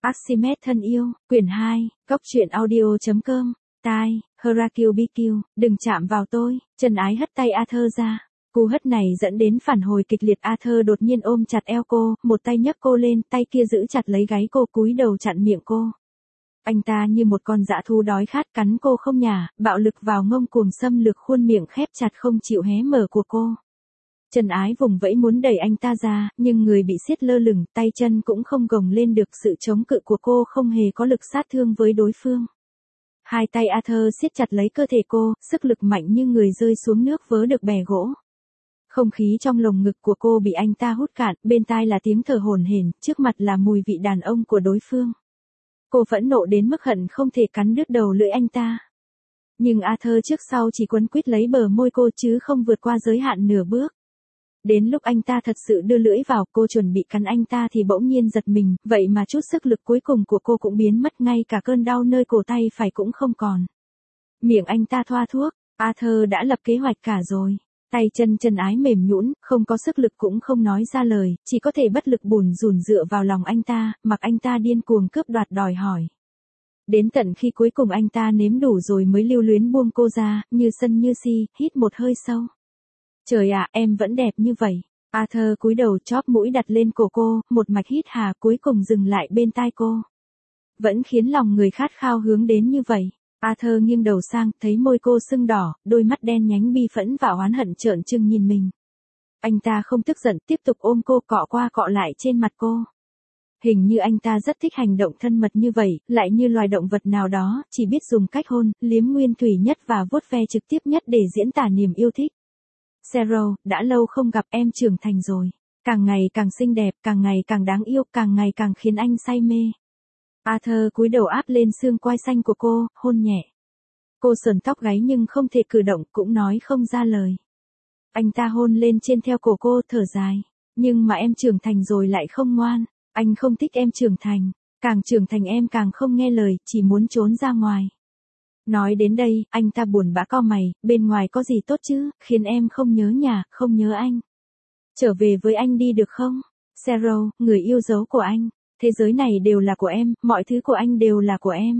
Archimedes thân yêu, quyển 2, Cốc truyện audio.com, tai, Hercule BQ, đừng chạm vào tôi, Trần Ái hất tay Arthur ra. Cú hất này dẫn đến phản hồi kịch liệt. Arthur đột nhiên ôm chặt eo cô, một tay nhấc cô lên, tay kia giữ chặt lấy gáy cô, cúi đầu chặn miệng cô. Anh ta như một con dã thú đói khát cắn cô không nhả, bạo lực vào ngông cuồng xâm lược khuôn miệng khép chặt không chịu hé mở của cô. Trần Ái vùng vẫy muốn đẩy anh ta ra, nhưng người bị siết lơ lửng, tay chân cũng không gồng lên được. Sự chống cự của cô không hề có lực sát thương với đối phương. Hai tay Arthur siết chặt lấy cơ thể cô, sức lực mạnh như người rơi xuống nước vớ được bè gỗ. Không khí trong lồng ngực của cô bị anh ta hút cạn, bên tai là tiếng thở hổn hển, trước mặt là mùi vị đàn ông của đối phương. Cô phẫn nộ đến mức hận không thể cắn đứt đầu lưỡi anh ta. Nhưng Arthur trước sau chỉ quấn quýt lấy bờ môi cô chứ không vượt qua giới hạn nửa bước. Đến lúc anh ta thật sự đưa lưỡi vào, cô chuẩn bị cắn anh ta thì bỗng nhiên giật mình, vậy mà chút sức lực cuối cùng của cô cũng biến mất, ngay cả cơn đau nơi cổ tay phải cũng không còn. Miệng anh ta thoa thuốc, Arthur đã lập kế hoạch cả rồi. Tay chân Trần Ái mềm nhũn, không có sức lực cũng không nói ra lời, chỉ có thể bất lực bủn rủn dựa vào lòng anh ta, mặc anh ta điên cuồng cướp đoạt đòi hỏi. Đến tận khi cuối cùng anh ta nếm đủ rồi mới lưu luyến buông cô ra, như sân như si, hít một hơi sâu. Trời ạ, em vẫn đẹp như vậy. Arthur cúi đầu chóp mũi đặt lên cổ cô, một mạch hít hà cuối cùng dừng lại bên tai cô. Vẫn khiến lòng người khát khao hướng đến như vậy. Arthur nghiêng đầu sang, thấy môi cô sưng đỏ, đôi mắt đen nhánh bi phẫn và oán hận trợn trừng nhìn mình. Anh ta không tức giận, tiếp tục ôm cô cọ qua cọ lại trên mặt cô. Hình như anh ta rất thích hành động thân mật như vậy, lại như loài động vật nào đó, chỉ biết dùng cách hôn, liếm nguyên thủy nhất và vuốt ve trực tiếp nhất để diễn tả niềm yêu thích. Cheryl, đã lâu không gặp, em trưởng thành rồi. Càng ngày càng xinh đẹp, càng ngày càng đáng yêu, càng ngày càng khiến anh say mê. Arthur cúi đầu áp lên xương quai xanh của cô, hôn nhẹ. Cô sờn tóc gáy nhưng không thể cử động, cũng nói không ra lời. Anh ta hôn lên trên theo cổ cô, thở dài. Nhưng mà em trưởng thành rồi lại không ngoan. Anh không thích em trưởng thành. Càng trưởng thành em càng không nghe lời, chỉ muốn trốn ra ngoài. Nói đến đây, anh ta buồn bã cau mày, bên ngoài có gì tốt chứ, khiến em không nhớ nhà, không nhớ anh. Trở về với anh đi được không? Cheryl, người yêu dấu của anh. Thế giới này đều là của em, mọi thứ của anh đều là của em.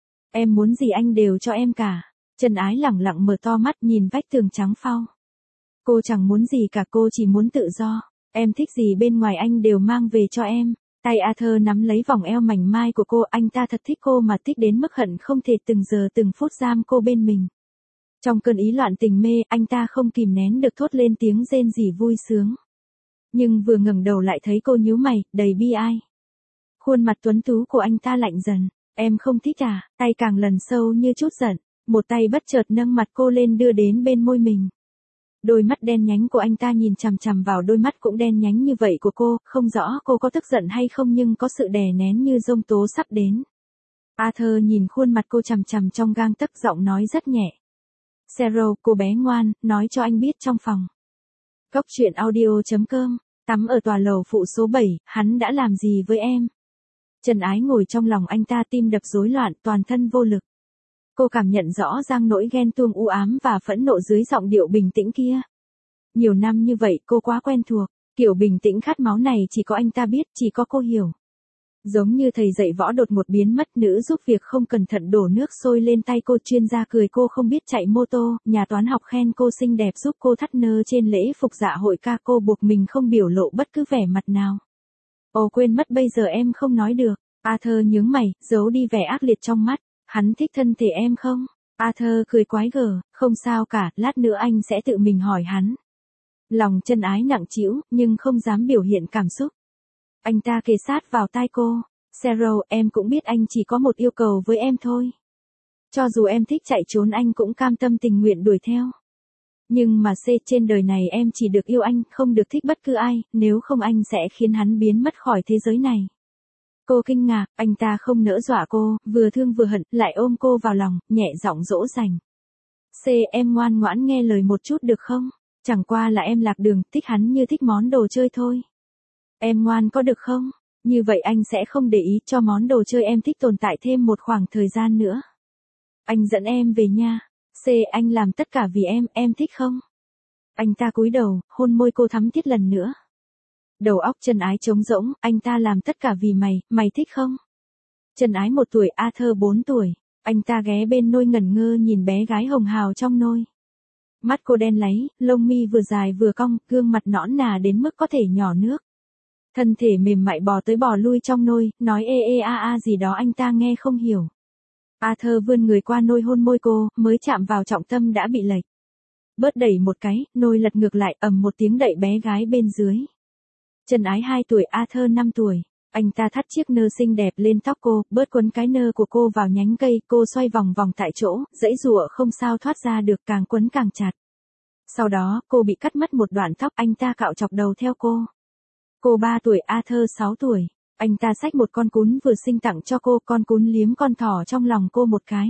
Em muốn gì anh đều cho em cả. Trần Ái lẳng lặng mở to mắt nhìn vách tường trắng phau. Cô chẳng muốn gì cả, cô chỉ muốn tự do. Em thích gì bên ngoài anh đều mang về cho em. Tay Arthur nắm lấy vòng eo mảnh mai của cô, anh ta thật thích cô mà thích đến mức hận không thể từng giờ từng phút giam cô bên mình. Trong cơn ý loạn tình mê, anh ta không kìm nén được thốt lên tiếng rên rỉ vui sướng. Nhưng vừa ngẩng đầu lại thấy cô nhíu mày, đầy bi ai. Khuôn mặt tuấn tú của anh ta lạnh dần. Em không thích à? Tay càng lần sâu như chút giận. Một tay bất chợt nâng mặt cô lên đưa đến bên môi mình. Đôi mắt đen nhánh của anh ta nhìn chằm chằm vào đôi mắt cũng đen nhánh như vậy của cô, không rõ cô có tức giận hay không nhưng có sự đè nén như giông tố sắp đến. Arthur nhìn khuôn mặt cô chằm chằm trong gang tấc, giọng nói rất nhẹ. Cheryl, cô bé ngoan, nói cho anh biết trong phòng. Cốc truyện audio.com, tắm ở tòa lầu phụ số 7, hắn đã làm gì với em? Trần Ái ngồi trong lòng anh ta, tim đập rối loạn, toàn thân vô lực. Cô cảm nhận rõ ràng nỗi ghen tuông u ám và phẫn nộ dưới giọng điệu bình tĩnh kia. Nhiều năm như vậy cô quá quen thuộc, kiểu bình tĩnh khát máu này chỉ có anh ta biết, chỉ có cô hiểu. Giống như thầy dạy võ đột ngột biến mất, nữ giúp việc không cẩn thận đổ nước sôi lên tay cô, chuyên gia cười cô không biết chạy mô tô, nhà toán học khen cô xinh đẹp, giúp cô thắt nơ trên lễ phục dạ hội ca, cô buộc mình không biểu lộ bất cứ vẻ mặt nào. Ồ quên mất, bây giờ em không nói được. Arthur nhướng mày, giấu đi vẻ ác liệt trong mắt. Hắn thích thân thể em không? Arthur cười quái gở, không sao cả, lát nữa anh sẽ tự mình hỏi hắn. Lòng Trần Ái nặng trĩu, nhưng không dám biểu hiện cảm xúc. Anh ta kề sát vào tai cô. Cheryl, em cũng biết anh chỉ có một yêu cầu với em thôi. Cho dù em thích chạy trốn anh cũng cam tâm tình nguyện đuổi theo. Nhưng mà trên đời này em chỉ được yêu anh, không được thích bất cứ ai, nếu không anh sẽ khiến hắn biến mất khỏi thế giới này. Cô kinh ngạc, anh ta không nỡ dọa cô, vừa thương vừa hận, lại ôm cô vào lòng, nhẹ giọng dỗ dành. Em ngoan ngoãn nghe lời một chút được không? Chẳng qua là em lạc đường, thích hắn như thích món đồ chơi thôi. Em ngoan có được không? Như vậy anh sẽ không để ý cho món đồ chơi em thích tồn tại thêm một khoảng thời gian nữa. Anh dẫn em về nha. Anh làm tất cả vì em thích không? Anh ta cúi đầu, hôn môi cô thắm thiết lần nữa. Đầu óc Trần Ái trống rỗng, anh ta làm tất cả vì mày thích không? Trần Ái 1 tuổi, Arthur 4 tuổi. Anh ta ghé bên nôi ngẩn ngơ nhìn bé gái hồng hào trong nôi. Mắt cô đen láy, lông mi vừa dài vừa cong, gương mặt nõn nà đến mức có thể nhỏ nước. Thân thể mềm mại bò tới bò lui trong nôi, nói ê ê a a gì đó anh ta nghe không hiểu. Arthur vươn người qua nôi hôn môi cô, mới chạm vào trọng tâm đã bị lệch. Bớt đẩy một cái, nôi lật ngược lại, ầm một tiếng đẩy bé gái bên dưới. Trần Ái 2 tuổi, Arthur 5 tuổi. Anh ta thắt chiếc nơ xinh đẹp lên tóc cô, bớt quấn cái nơ của cô vào nhánh cây, cô xoay vòng vòng tại chỗ, giãy giụa không sao thoát ra được, càng quấn càng chặt. Sau đó, cô bị cắt mất một đoạn tóc, anh ta cạo chọc đầu theo cô. Cô 3 tuổi, Arthur 6 tuổi. Anh ta xách một con cún vừa sinh tặng cho cô, con cún liếm con thỏ trong lòng cô một cái.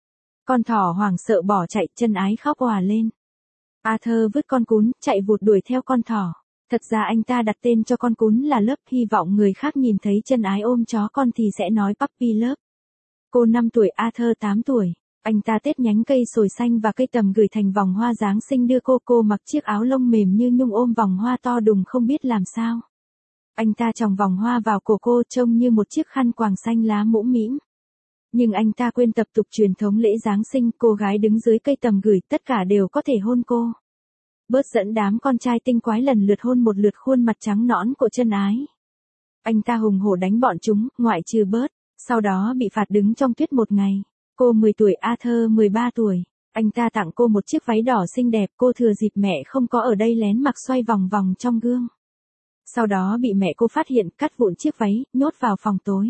Con thỏ hoảng sợ bỏ chạy, Trần Ái khóc òa lên. Arthur vứt con cún, chạy vụt đuổi theo con thỏ. Thật ra anh ta đặt tên cho con cún là Love, hy vọng người khác nhìn thấy Trần Ái ôm chó con thì sẽ nói Puppy Love. Cô 5 tuổi, Arthur 8 tuổi. Anh ta tết nhánh cây sồi xanh và cây tầm gửi thành vòng hoa Giáng sinh đưa cô mặc chiếc áo lông mềm như nhung ôm vòng hoa to đùng không biết làm sao. Anh ta tròng vòng hoa vào cổ cô trông như một chiếc khăn quàng xanh lá mũm mĩm. Nhưng anh ta quên tập tục truyền thống lễ Giáng sinh, cô gái đứng dưới cây tầm gửi tất cả đều có thể hôn cô. Bớt dẫn đám con trai tinh quái lần lượt hôn một lượt khuôn mặt trắng nõn của Trần Ái. Anh ta hùng hổ đánh bọn chúng, ngoại trừ bớt, sau đó bị phạt đứng trong tuyết một ngày. Cô 10 tuổi, Arthur 13 tuổi. Anh ta tặng cô một chiếc váy đỏ xinh đẹp, cô thừa dịp mẹ không có ở đây lén mặc xoay vòng vòng trong gương. Sau đó bị mẹ cô phát hiện, cắt vụn chiếc váy, nhốt vào phòng tối.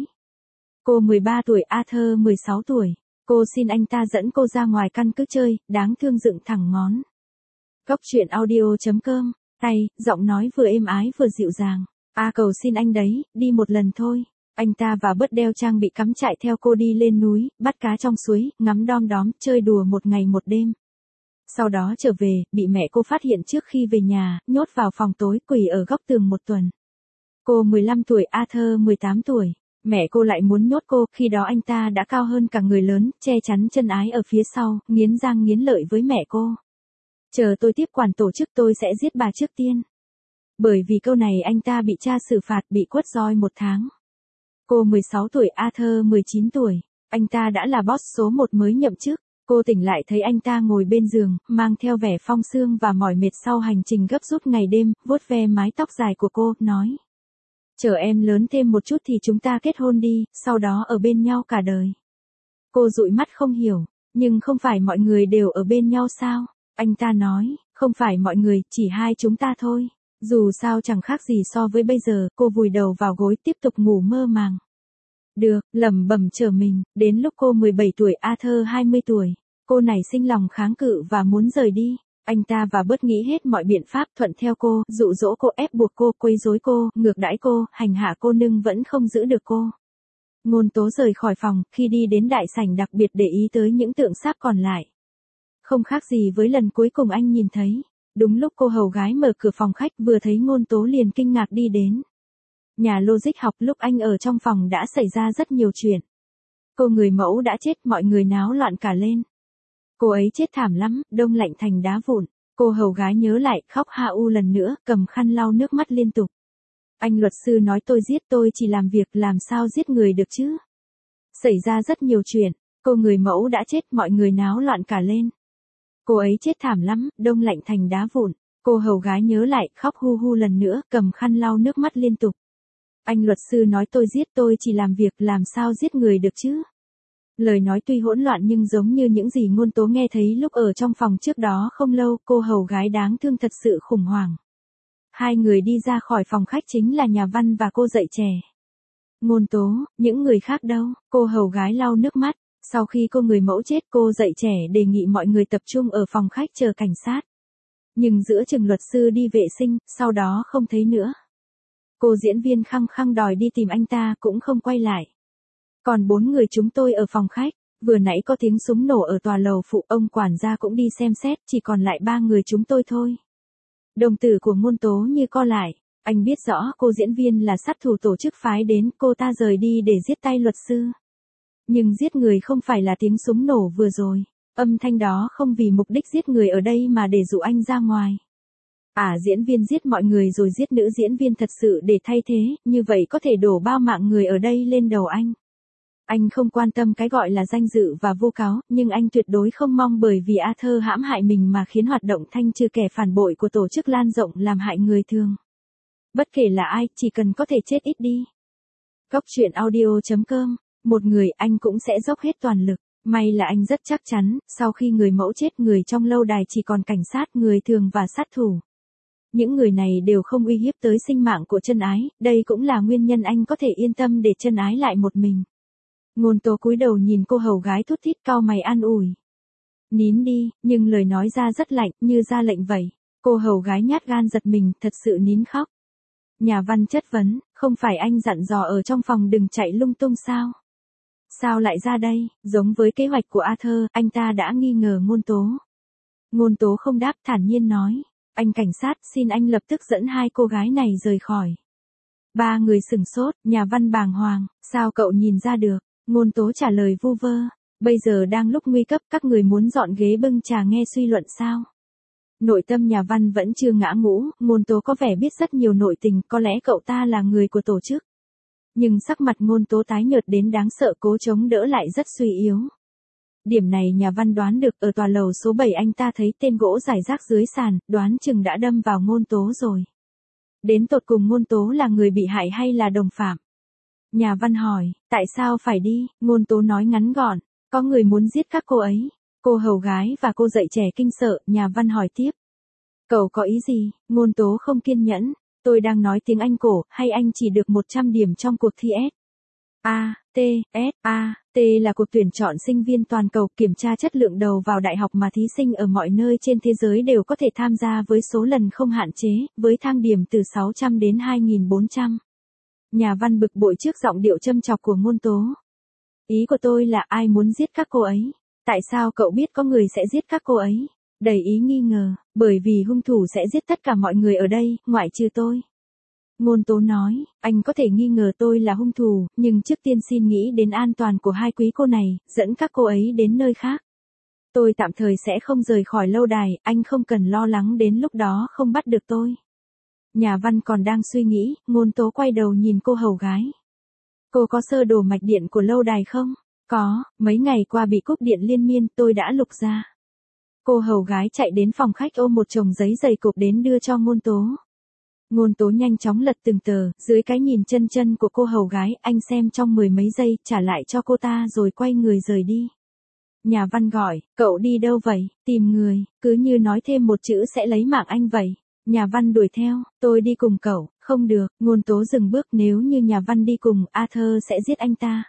Cô 13 tuổi, Arthur 16 tuổi. Cô xin anh ta dẫn cô ra ngoài căn cứ chơi, đáng thương dựng thẳng ngón. Góc truyện audio.com, tay, giọng nói vừa êm ái vừa dịu dàng. Cầu xin anh đấy, đi một lần thôi. Anh ta và bớt đeo trang bị cắm trại theo cô đi lên núi, bắt cá trong suối, ngắm đom đóm, chơi đùa một ngày một đêm. Sau đó trở về, bị mẹ cô phát hiện trước khi về nhà, nhốt vào phòng tối, quỳ ở góc tường một tuần. Cô 15 tuổi, Arthur 18 tuổi. Mẹ cô lại muốn nhốt cô, khi đó anh ta đã cao hơn cả người lớn, che chắn Trần Ái ở phía sau, nghiến răng nghiến lợi với mẹ cô. Chờ tôi tiếp quản tổ chức tôi sẽ giết bà trước tiên. Bởi vì câu này anh ta bị cha xử phạt, bị quất roi 1 tháng. Cô 16 tuổi, Arthur 19 tuổi. Anh ta đã là boss số 1 mới nhậm chức. Cô tỉnh lại thấy anh ta ngồi bên giường, mang theo vẻ phong sương và mỏi mệt sau hành trình gấp rút ngày đêm, vuốt ve mái tóc dài của cô, nói. Chờ em lớn thêm một chút thì chúng ta kết hôn đi, sau đó ở bên nhau cả đời. Cô dụi mắt không hiểu, nhưng không phải mọi người đều ở bên nhau sao? Anh ta nói, không phải mọi người, chỉ hai chúng ta thôi. Dù sao chẳng khác gì so với bây giờ, cô vùi đầu vào gối tiếp tục ngủ mơ màng. Được, lẩm bẩm chờ mình, đến lúc cô 17 tuổi, Arthur 20 tuổi. Cô nảy sinh lòng kháng cự và muốn rời đi. Anh ta và bớt nghĩ hết mọi biện pháp thuận theo cô, dụ dỗ cô, ép buộc cô, quấy rối cô, ngược đãi cô, hành hạ cô nhưng vẫn không giữ được cô. Ngôn Tố rời khỏi phòng, khi đi đến đại sảnh đặc biệt để ý tới những tượng sáp còn lại. Không khác gì với lần cuối cùng anh nhìn thấy. Đúng lúc cô hầu gái mở cửa phòng khách vừa thấy Ngôn Tố liền kinh ngạc đi đến. Nhà logic học lúc anh ở trong phòng đã xảy ra rất nhiều chuyện. Cô người mẫu đã chết, mọi người náo loạn cả lên. Cô ấy chết thảm lắm, đông lạnh thành đá vụn. Cô hầu gái nhớ lại, khóc ha u lần nữa, cầm khăn lau nước mắt liên tục. Anh luật sư nói tôi giết, tôi chỉ làm việc, làm sao giết người được chứ? Xảy ra rất nhiều chuyện, cô người mẫu đã chết, mọi người náo loạn cả lên. Cô ấy chết thảm lắm, đông lạnh thành đá vụn. Cô hầu gái nhớ lại, khóc hu hu lần nữa, cầm khăn lau nước mắt liên tục. Anh luật sư nói tôi giết, tôi chỉ làm việc, làm sao giết người được chứ? Lời nói tuy hỗn loạn nhưng giống như những gì Ngôn Tố nghe thấy lúc ở trong phòng trước đó không lâu, cô hầu gái đáng thương thật sự khủng hoảng. Hai người đi ra khỏi phòng khách chính là nhà văn và cô dạy trẻ. Ngôn Tố, những người khác đâu? Cô hầu gái lau nước mắt. Sau khi cô người mẫu chết, cô dạy trẻ đề nghị mọi người tập trung ở phòng khách chờ cảnh sát. Nhưng giữa chừng luật sư đi vệ sinh, sau đó không thấy nữa. Cô diễn viên khăng khăng đòi đi tìm anh ta cũng không quay lại. Còn 4 người chúng tôi ở phòng khách, vừa nãy có tiếng súng nổ ở tòa lầu phụ, ông quản gia cũng đi xem xét, chỉ còn lại 3 người chúng tôi thôi. Đồng tử của Ngôn Tố như co lại, anh biết rõ cô diễn viên là sát thủ tổ chức phái đến, cô ta rời đi để giết tay luật sư. Nhưng giết người không phải là tiếng súng nổ vừa rồi, âm thanh đó không vì mục đích giết người ở đây mà để dụ anh ra ngoài. Diễn viên giết mọi người rồi giết nữ diễn viên thật sự để thay thế, như vậy có thể đổ bao mạng người ở đây lên đầu anh. Anh không quan tâm cái gọi là danh dự và vu cáo, nhưng anh tuyệt đối không mong bởi vì Arthur hãm hại mình mà khiến hoạt động thanh trừ kẻ phản bội của tổ chức lan rộng làm hại người thường. Bất kể là ai, chỉ cần có thể chết ít đi. Góc truyện audio.com, một người anh cũng sẽ dốc hết toàn lực. May là anh rất chắc chắn, sau khi người mẫu chết người trong lâu đài chỉ còn cảnh sát, người thường và sát thủ. Những người này đều không uy hiếp tới sinh mạng của chân ái, đây cũng là nguyên nhân anh có thể yên tâm để chân ái lại một mình. Ngôn Tố cúi đầu nhìn cô hầu gái thút thít cau mày an ủi. Nín đi, nhưng lời nói ra rất lạnh, như ra lệnh vậy. Cô hầu gái nhát gan giật mình, thật sự nín khóc. Nhà văn chất vấn, không phải anh dặn dò ở trong phòng đừng chạy lung tung sao? Sao lại ra đây? Giống với kế hoạch của Arthur, anh ta đã nghi ngờ Ngôn Tố. Ngôn Tố không đáp, thản nhiên nói. Anh cảnh sát, xin anh lập tức dẫn hai cô gái này rời khỏi. Ba người sửng sốt, nhà văn bàng hoàng, sao cậu nhìn ra được? Ngôn Tố trả lời vu vơ. Bây giờ đang lúc nguy cấp, các người muốn dọn ghế bưng trà nghe suy luận sao? Nội tâm nhà văn vẫn chưa ngã ngũ, Ngôn Tố có vẻ biết rất nhiều nội tình, có lẽ cậu ta là người của tổ chức. Nhưng sắc mặt Ngôn Tố tái nhợt đến đáng sợ, cố chống đỡ lại rất suy yếu. Điểm này nhà văn đoán được, ở tòa lầu số 7 anh ta thấy tên gỗ rải rác dưới sàn, đoán chừng đã đâm vào Ngôn Tố rồi. Đến tột cùng Ngôn Tố là người bị hại hay là đồng phạm? Nhà văn hỏi, tại sao phải đi? Ngôn Tố nói ngắn gọn, có người muốn giết các cô ấy. Cô hầu gái và cô dạy trẻ kinh sợ, nhà văn hỏi tiếp. Cậu có ý gì? Ngôn Tố không kiên nhẫn, tôi đang nói tiếng Anh cổ, hay anh chỉ được 100 điểm trong cuộc thi SAT là cuộc tuyển chọn sinh viên toàn cầu kiểm tra chất lượng đầu vào đại học mà thí sinh ở mọi nơi trên thế giới đều có thể tham gia với số lần không hạn chế, với thang điểm từ 600 đến 2.400. Nhà văn bực bội trước giọng điệu châm chọc của Ngôn Tố. Ý của tôi là ai muốn giết các cô ấy? Tại sao cậu biết có người sẽ giết các cô ấy? Đầy ý nghi ngờ, bởi vì hung thủ sẽ giết tất cả mọi người ở đây, ngoại trừ tôi. Ngôn Tố nói, anh có thể nghi ngờ tôi là hung thủ, nhưng trước tiên xin nghĩ đến an toàn của hai quý cô này, dẫn các cô ấy đến nơi khác. Tôi tạm thời sẽ không rời khỏi lâu đài, anh không cần lo lắng đến lúc đó không bắt được tôi. Nhà văn còn đang suy nghĩ, Ngôn Tố quay đầu nhìn cô hầu gái. Cô có sơ đồ mạch điện của lâu đài không? Có, mấy ngày qua bị cúp điện liên miên, tôi đã lục ra. Cô hầu gái chạy đến phòng khách ôm một chồng giấy dày cộp đến đưa cho Ngôn Tố. Ngôn Tố nhanh chóng lật từng tờ, dưới cái nhìn chân chân của cô hầu gái, anh xem trong 10 mấy giây, trả lại cho cô ta rồi quay người rời đi. Nhà văn gọi, cậu đi đâu vậy? Tìm người, cứ như nói thêm một chữ sẽ lấy mạng anh vậy. Nhà văn đuổi theo, tôi đi cùng cậu, không được, Ngôn Tố dừng bước, nếu như nhà văn đi cùng, Arthur sẽ giết anh ta.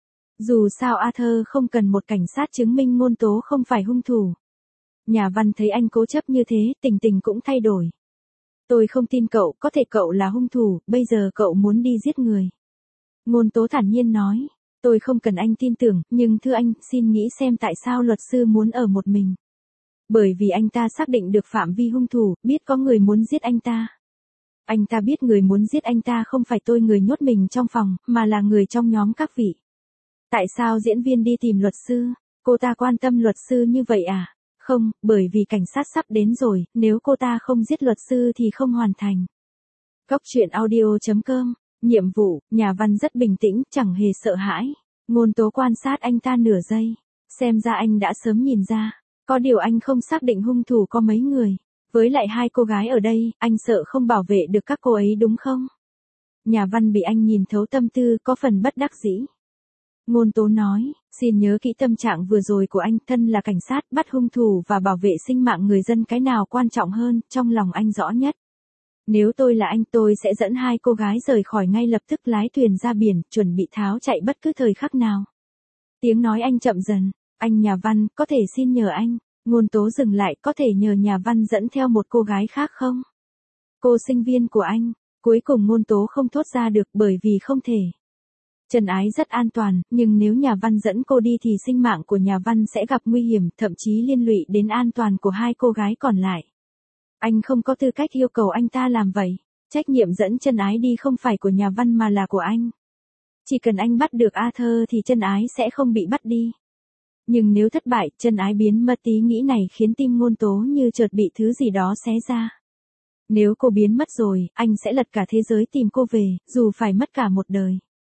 Dù sao Arthur không cần một cảnh sát chứng minh Ngôn Tố không phải hung thủ. Nhà văn thấy anh cố chấp như thế, tình tình cũng thay đổi. Tôi không tin cậu, có thể cậu là hung thủ, bây giờ cậu muốn đi giết người. Ngôn Tố thản nhiên nói, tôi không cần anh tin tưởng, nhưng thưa anh, xin nghĩ xem tại sao luật sư muốn ở một mình. Bởi vì anh ta xác định được phạm vi hung thủ, biết có người muốn giết anh ta. Anh ta biết người muốn giết anh ta không phải tôi người nhốt mình trong phòng, mà là người trong nhóm các vị. Tại sao diễn viên đi tìm luật sư? Cô ta quan tâm luật sư như vậy à? Không, bởi vì cảnh sát sắp đến rồi, nếu cô ta không giết luật sư thì không hoàn thành. Góc truyện audio.com, nhiệm vụ, nhà văn rất bình tĩnh, chẳng hề sợ hãi. Ngôn Tố quan sát anh ta nửa giây. Xem ra anh đã sớm nhìn ra. Có điều anh không xác định hung thủ có mấy người. Với lại hai cô gái ở đây, anh sợ không bảo vệ được các cô ấy đúng không? Nhà văn bị anh nhìn thấu tâm tư, có phần bất đắc dĩ. Ngôn Tố nói, xin nhớ kỹ tâm trạng vừa rồi của anh, thân là cảnh sát, bắt hung thủ và bảo vệ sinh mạng người dân cái nào quan trọng hơn, trong lòng anh rõ nhất. Nếu tôi là anh, tôi sẽ dẫn hai cô gái rời khỏi ngay lập tức, lái thuyền ra biển, chuẩn bị tháo chạy bất cứ thời khắc nào. Tiếng nói anh chậm dần, anh nhà văn, có thể xin nhờ anh. Ngôn Tố dừng lại, có thể nhờ nhà văn dẫn theo một cô gái khác không? Cô sinh viên của anh, cuối cùng Ngôn Tố không thốt ra được bởi vì không thể. Trần Ái rất an toàn, nhưng nếu nhà văn dẫn cô đi thì sinh mạng của nhà văn sẽ gặp nguy hiểm, thậm chí liên lụy đến an toàn của hai cô gái còn lại. Anh không có tư cách yêu cầu anh ta làm vậy. Trách nhiệm dẫn Trần Ái đi không phải của nhà văn mà là của anh. Chỉ cần anh bắt được Arthur thì Trần Ái sẽ không bị bắt đi. Nhưng nếu thất bại, Trần Ái biến mất, ý nghĩ này khiến tim Ngôn Tố như chợt bị thứ gì đó xé ra. Nếu cô biến mất rồi, anh sẽ lật cả thế giới tìm cô về, dù phải mất cả một đời.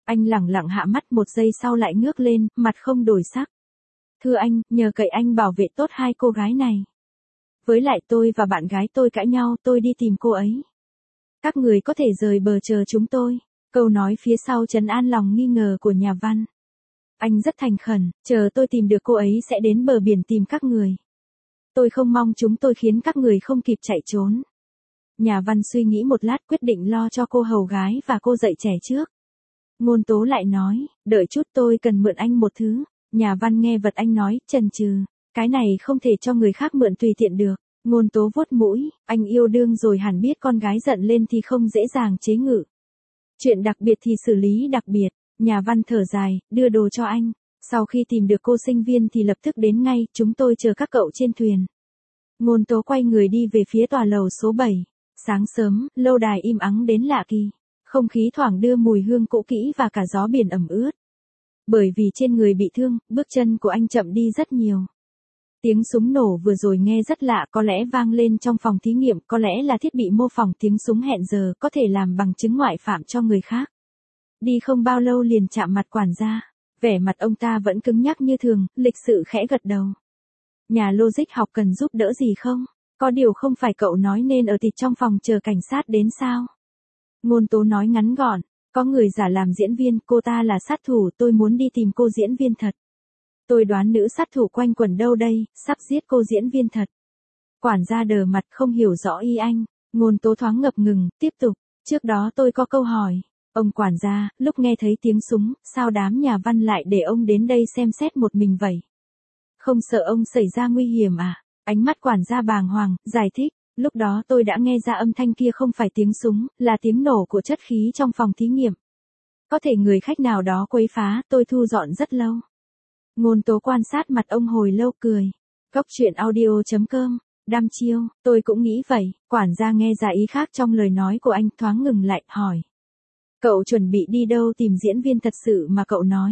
Anh lẳng lặng hạ mắt một giây sau lại ngước lên, mặt không đổi sắc. Thưa anh, nhờ cậy anh bảo vệ tốt hai cô gái này. Với lại tôi và bạn gái tôi cãi nhau, tôi đi tìm cô ấy. Các người có thể rời bờ chờ chúng tôi. Câu nói phía sau trấn an lòng nghi ngờ của nhà văn. Anh rất thành khẩn, chờ tôi tìm được cô ấy sẽ đến bờ biển tìm các người. Tôi không mong chúng tôi khiến các người không kịp chạy trốn. Nhà văn suy nghĩ một lát quyết định lo cho cô hầu gái và cô dạy trẻ trước. Ngôn Tố lại nói, đợi chút tôi cần mượn anh một thứ. Nhà văn nghe vật anh nói, chần chừ, cái này không thể cho người khác mượn tùy tiện được. Ngôn Tố vuốt mũi, anh yêu đương rồi hẳn biết con gái giận lên thì không dễ dàng chế ngự. Chuyện đặc biệt thì xử lý đặc biệt. Nhà văn thở dài, đưa đồ cho anh. Sau khi tìm được cô sinh viên thì lập tức đến ngay, chúng tôi chờ các cậu trên thuyền. Ngôn Tố quay người đi về phía tòa lầu số 7. Sáng sớm, lâu đài im ắng đến lạ kỳ. Không khí thoảng đưa mùi hương cũ kỹ và cả gió biển ẩm ướt. Bởi vì trên người bị thương, bước chân của anh chậm đi rất nhiều. Tiếng súng nổ vừa rồi nghe rất lạ, có lẽ vang lên trong phòng thí nghiệm, có lẽ là thiết bị mô phỏng tiếng súng hẹn giờ, có thể làm bằng chứng ngoại phạm cho người khác. Đi không bao lâu liền chạm mặt quản gia. Vẻ mặt ông ta vẫn cứng nhắc như thường, lịch sự khẽ gật đầu. Nhà logic học cần giúp đỡ gì không? Có điều không phải cậu nói nên ở tịt trong phòng chờ cảnh sát đến sao? Ngôn Tố nói ngắn gọn, có người giả làm diễn viên, cô ta là sát thủ, tôi muốn đi tìm cô diễn viên thật. Tôi đoán nữ sát thủ quanh quẩn đâu đây, sắp giết cô diễn viên thật. Quản gia đờ mặt không hiểu rõ ý anh. Ngôn Tố thoáng ngập ngừng, tiếp tục, trước đó tôi có câu hỏi. Ông quản gia, lúc nghe thấy tiếng súng, sao đám nhà văn lại để ông đến đây xem xét một mình vậy? Không sợ ông xảy ra nguy hiểm à? Ánh mắt quản gia bàng hoàng, giải thích, lúc đó tôi đã nghe ra âm thanh kia không phải tiếng súng, là tiếng nổ của chất khí trong phòng thí nghiệm. Có thể người khách nào đó quấy phá, tôi thu dọn rất lâu. Ngôn Tố quan sát mặt ông hồi lâu cười. Góc truyện audio.com, đăm chiêu, tôi cũng nghĩ vậy. Quản gia nghe ra ý khác trong lời nói của anh, thoáng ngừng lại, hỏi. Cậu chuẩn bị đi đâu tìm diễn viên thật sự mà cậu nói?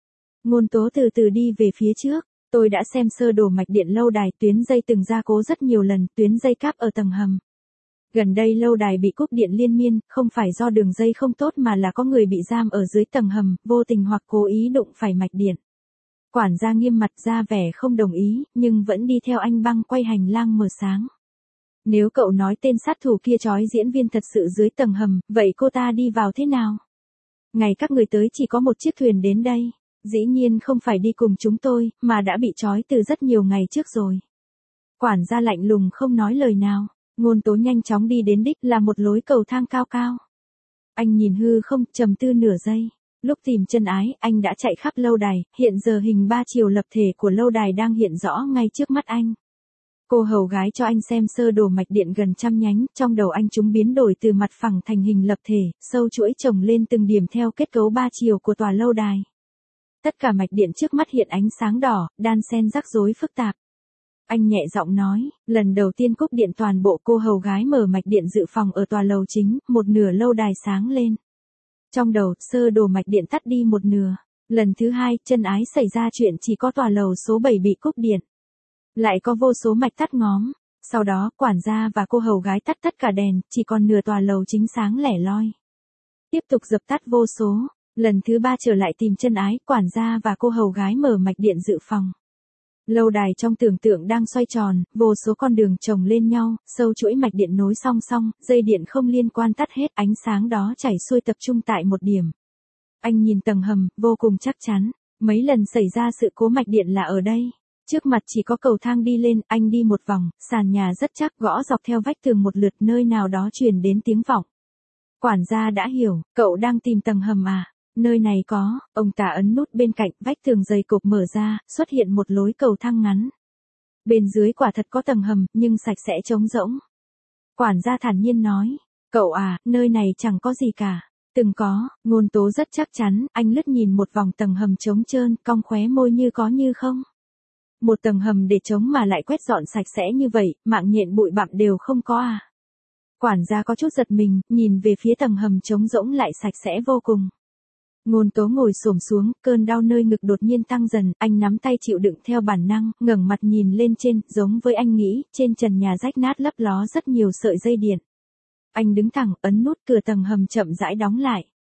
Ngôn Tố từ từ đi về phía trước. Tôi đã xem sơ đồ mạch điện lâu đài, tuyến dây từng gia cố rất nhiều lần, tuyến dây cáp ở tầng hầm. Gần đây lâu đài bị cúp điện liên miên, không phải do đường dây không tốt mà là có người bị giam ở dưới tầng hầm, vô tình hoặc cố ý đụng phải mạch điện. Quản gia nghiêm mặt ra vẻ không đồng ý, nhưng vẫn đi theo anh băng quay hành lang mờ sáng. Nếu cậu nói tên sát thủ kia trói diễn viên thật sự dưới tầng hầm, vậy cô ta đi vào thế nào? Ngày các người tới chỉ có một chiếc thuyền đến đây. Dĩ nhiên không phải đi cùng chúng tôi, mà đã bị trói từ rất nhiều ngày trước rồi. Quản gia lạnh lùng không nói lời nào. Ngôn Tố nhanh chóng đi đến đích, là một lối cầu thang cao cao. Anh nhìn hư không, trầm tư nửa giây. Lúc tìm chân ái, anh đã chạy khắp lâu đài, hiện giờ hình 3 chiều lập thể của lâu đài đang hiện rõ ngay trước mắt anh. Cô hầu gái cho anh xem sơ đồ mạch điện gần trăm nhánh, trong đầu anh chúng biến đổi từ mặt phẳng thành hình lập thể, sâu chuỗi chồng lên từng điểm theo kết cấu 3 chiều của tòa lâu đài. Tất cả mạch điện trước mắt hiện ánh sáng đỏ, đan xen rắc rối phức tạp. Anh nhẹ giọng nói, lần đầu tiên cúp điện toàn bộ, cô hầu gái mở mạch điện dự phòng ở tòa lầu chính, một nửa lâu đài sáng lên. Trong đầu, sơ đồ mạch điện tắt đi một nửa. Lần thứ hai, chân ái xảy ra chuyện chỉ có tòa lầu số 7 bị cúp điện. Lại có vô số mạch tắt ngóm. Sau đó, quản gia và cô hầu gái tắt tất cả đèn, chỉ còn nửa tòa lầu chính sáng lẻ loi. Tiếp tục dập tắt vô số. Lần thứ 3 trở lại tìm chân ái, quản gia và cô hầu gái mở mạch điện dự phòng. Lâu đài trong tưởng tượng đang xoay tròn, vô số con đường chồng lên nhau, sâu chuỗi mạch điện nối song song, dây điện không liên quan tắt hết, ánh sáng đó chảy xuôi tập trung tại một điểm. Anh nhìn tầng hầm, vô cùng chắc chắn, mấy lần xảy ra sự cố mạch điện là ở đây. Trước mặt chỉ có cầu thang đi lên, anh đi một vòng, sàn nhà rất chắc, gõ dọc theo vách tường một lượt, nơi nào đó truyền đến tiếng vọng. Quản gia đã hiểu, cậu đang tìm tầng hầm à? Nơi này có, ông ta ấn nút bên cạnh, vách tường dày cộp mở ra, xuất hiện một lối cầu thang ngắn. Bên dưới quả thật có tầng hầm, nhưng sạch sẽ trống rỗng. Quản gia thản nhiên nói, cậu à, nơi này chẳng có gì cả. Từng có, Ngôn Tố rất chắc chắn, anh lướt nhìn một vòng tầng hầm trống trơn, cong khóe môi như có như không. Một tầng hầm để trống mà lại quét dọn sạch sẽ như vậy, mạng nhện bụi bặm đều không có à. Quản gia có chút giật mình, nhìn về phía tầng hầm trống rỗng lại sạch sẽ vô cùng. Ngôn Tố ngồi xổm xuống, cơn đau nơi ngực đột nhiên tăng dần, anh nắm tay chịu đựng theo bản năng, ngẩng mặt nhìn lên trên, giống với anh nghĩ, trên trần nhà rách nát lấp ló rất nhiều sợi dây điện. Anh đứng thẳng, ấn nút, cửa tầng hầm chậm rãi đóng lại.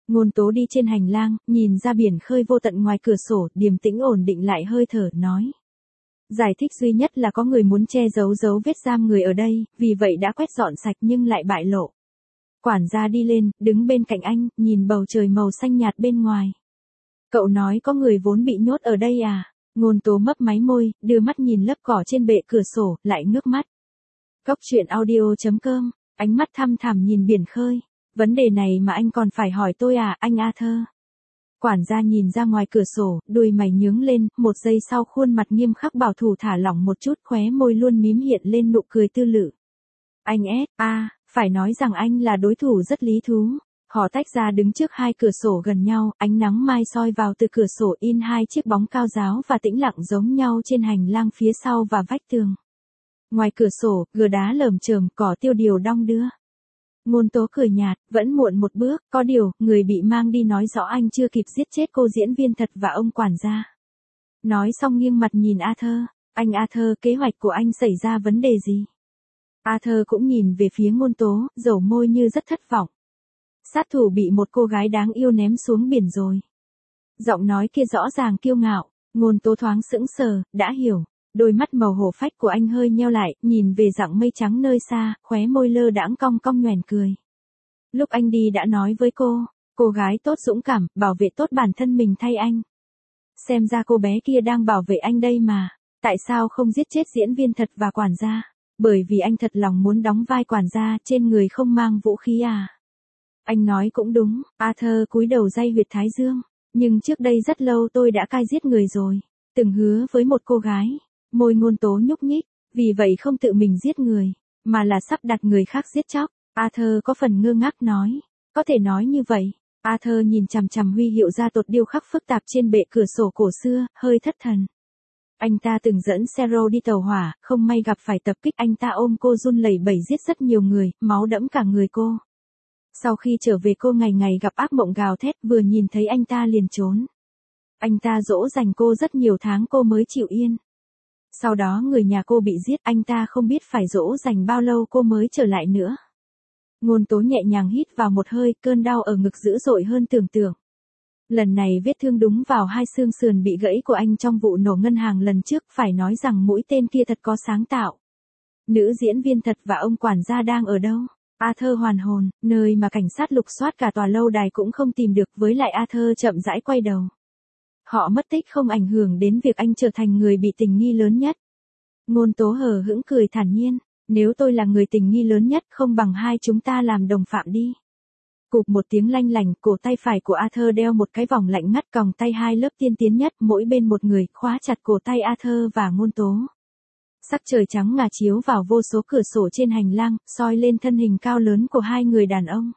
Ngôn Tố đi trên hành lang, nhìn ra biển khơi vô tận ngoài cửa sổ, điềm tĩnh ổn định lại hơi thở, nói. Giải thích duy nhất là có người muốn che giấu dấu vết giam người ở đây, vì vậy đã quét dọn sạch nhưng lại bại lộ. Quản gia đi lên, đứng bên cạnh anh, nhìn bầu trời màu xanh nhạt bên ngoài. Cậu nói có người vốn bị nhốt ở đây à? Ngôn Tố mấp máy môi, đưa mắt nhìn lớp cỏ trên bệ cửa sổ, lại ngước mắt. Cốc truyện audio.com, ánh mắt thăm thẳm nhìn biển khơi. Vấn đề này mà anh còn phải hỏi tôi à, anh Arthur? Quản gia nhìn ra ngoài cửa sổ, đuôi mày nhướng lên, một giây sau khuôn mặt nghiêm khắc bảo thủ thả lỏng một chút, khóe môi luôn mím hiện lên nụ cười tư lự. Anh phải nói rằng anh là đối thủ rất lý thú. Họ tách ra đứng trước hai cửa sổ gần nhau, ánh nắng mai soi vào từ cửa sổ in hai chiếc bóng cao ráo và tĩnh lặng giống nhau trên hành lang phía sau và vách tường. Ngoài cửa sổ, gờ đá lởm chởm, cỏ tiêu điều đong đưa. Ngôn Tố cười nhạt, vẫn muộn một bước, có điều, người bị mang đi nói rõ anh chưa kịp giết chết cô diễn viên thật và ông quản gia. Nói xong nghiêng mặt nhìn Arthur, anh Arthur, kế hoạch của anh xảy ra vấn đề gì? Arthur cũng nhìn về phía Ngôn Tố, dầu môi như rất thất vọng. Sát thủ bị một cô gái đáng yêu ném xuống biển rồi. Giọng nói kia rõ ràng kiêu ngạo, Ngôn Tố thoáng sững sờ, đã hiểu. Đôi mắt màu hổ phách của anh hơi nheo lại, nhìn về dặng mây trắng nơi xa, khóe môi lơ đãng cong cong nhoẻn cười. Lúc anh đi đã nói với cô gái tốt dũng cảm, bảo vệ tốt bản thân mình thay anh. Xem ra cô bé kia đang bảo vệ anh đây mà, tại sao không giết chết diễn viên thật và quản gia? Bởi vì anh thật lòng muốn đóng vai quản gia, trên người không mang vũ khí à? Anh nói cũng đúng, Arthur cúi đầu day huyệt thái dương, nhưng trước đây rất lâu tôi đã cai giết người rồi, từng hứa với một cô gái. Môi Ngôn Tố nhúc nhích, vì vậy không tự mình giết người, mà là sắp đặt người khác giết chóc. Arthur có phần ngơ ngác nói, có thể nói như vậy. Arthur nhìn chằm chằm huy hiệu gia tột điêu khắc phức tạp trên bệ cửa sổ cổ xưa, hơi thất thần. Anh ta từng dẫn Sero đi tàu hỏa, không may gặp phải tập kích, anh ta ôm cô run lẩy bẩy giết rất nhiều người, máu đẫm cả người cô. Sau khi trở về cô ngày ngày gặp ác mộng gào thét, vừa nhìn thấy anh ta liền trốn. Anh ta dỗ dành cô rất nhiều tháng cô mới chịu yên. Sau đó người nhà cô bị giết, anh ta không biết phải dỗ dành bao lâu cô mới trở lại nữa. Ngôn Tố nhẹ nhàng hít vào một hơi, cơn đau ở ngực dữ dội hơn tưởng tượng. Lần này vết thương đúng vào hai xương sườn bị gãy của anh trong vụ nổ ngân hàng lần trước, phải nói rằng mũi tên kia thật có sáng tạo. Nữ diễn viên thật và ông quản gia đang ở đâu? Arthur hoàn hồn, nơi mà cảnh sát lục soát cả tòa lâu đài cũng không tìm được, với lại Arthur chậm rãi quay đầu. Họ mất tích không ảnh hưởng đến việc anh trở thành người bị tình nghi lớn nhất. Ngôn Tố hờ hững cười thản nhiên, nếu tôi là người tình nghi lớn nhất, không bằng hai chúng ta làm đồng phạm đi. Cụp một tiếng lanh lành, cổ tay phải của Arthur đeo một cái vòng lạnh ngắt, còng tay hai lớp tiên tiến nhất, mỗi bên một người, khóa chặt cổ tay Arthur và Ngôn Tố. Sắc trời trắng ngà chiếu vào vô số cửa sổ trên hành lang, soi lên thân hình cao lớn của hai người đàn ông.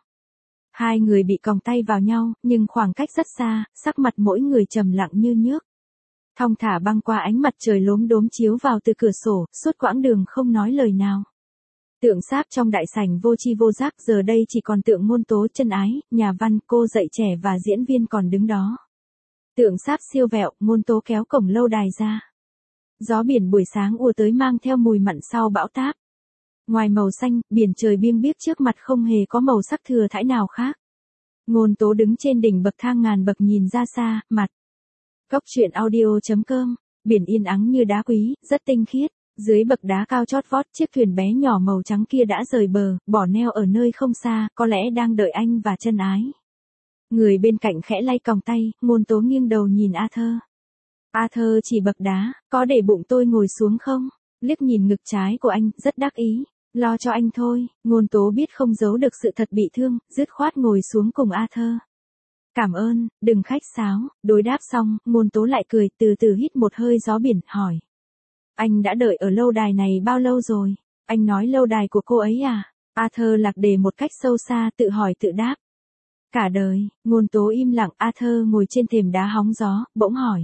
Hai người bị còng tay vào nhau, nhưng khoảng cách rất xa, sắc mặt mỗi người trầm lặng như nước. Thong thả băng qua ánh mặt trời lốm đốm chiếu vào từ cửa sổ, suốt quãng đường không nói lời nào. Tượng sáp trong đại sảnh vô tri vô giác, giờ đây chỉ còn tượng Ngôn Tố, Chân Ái, nhà văn, cô dạy trẻ và diễn viên còn đứng đó. Tượng sáp siêu vẹo, Ngôn Tố kéo cổng lâu đài ra. Gió biển buổi sáng ùa tới mang theo mùi mặn sau bão táp. Ngoài màu xanh, biển trời biêng biếc trước mặt không hề có màu sắc thừa thãi nào khác. Ngôn Tố đứng trên đỉnh bậc thang ngàn bậc nhìn ra xa, mặt. Cốc truyện audio.com, biển yên ắng như đá quý, rất tinh khiết. Dưới bậc đá cao chót vót, chiếc thuyền bé nhỏ màu trắng kia đã rời bờ, bỏ neo ở nơi không xa, có lẽ đang đợi anh và Chân Ái. Người bên cạnh khẽ lay còng tay, Ngôn Tố nghiêng đầu nhìn Arthur. Arthur chỉ bậc đá, có để bụng tôi ngồi xuống không? Liếc nhìn ngực trái của anh, rất đắc ý. Lo cho anh thôi. Ngôn Tố biết không giấu được sự thật bị thương, dứt khoát ngồi xuống cùng Arthur. Cảm ơn, đừng khách sáo. Đối đáp xong, Ngôn Tố lại cười, từ từ hít một hơi gió biển, hỏi. Anh đã đợi ở lâu đài này bao lâu rồi? Anh nói lâu đài của cô ấy à? Arthur lạc đề một cách sâu xa, tự hỏi tự đáp. Cả đời. Ngôn Tố im lặng. Arthur ngồi trên thềm đá hóng gió, bỗng hỏi.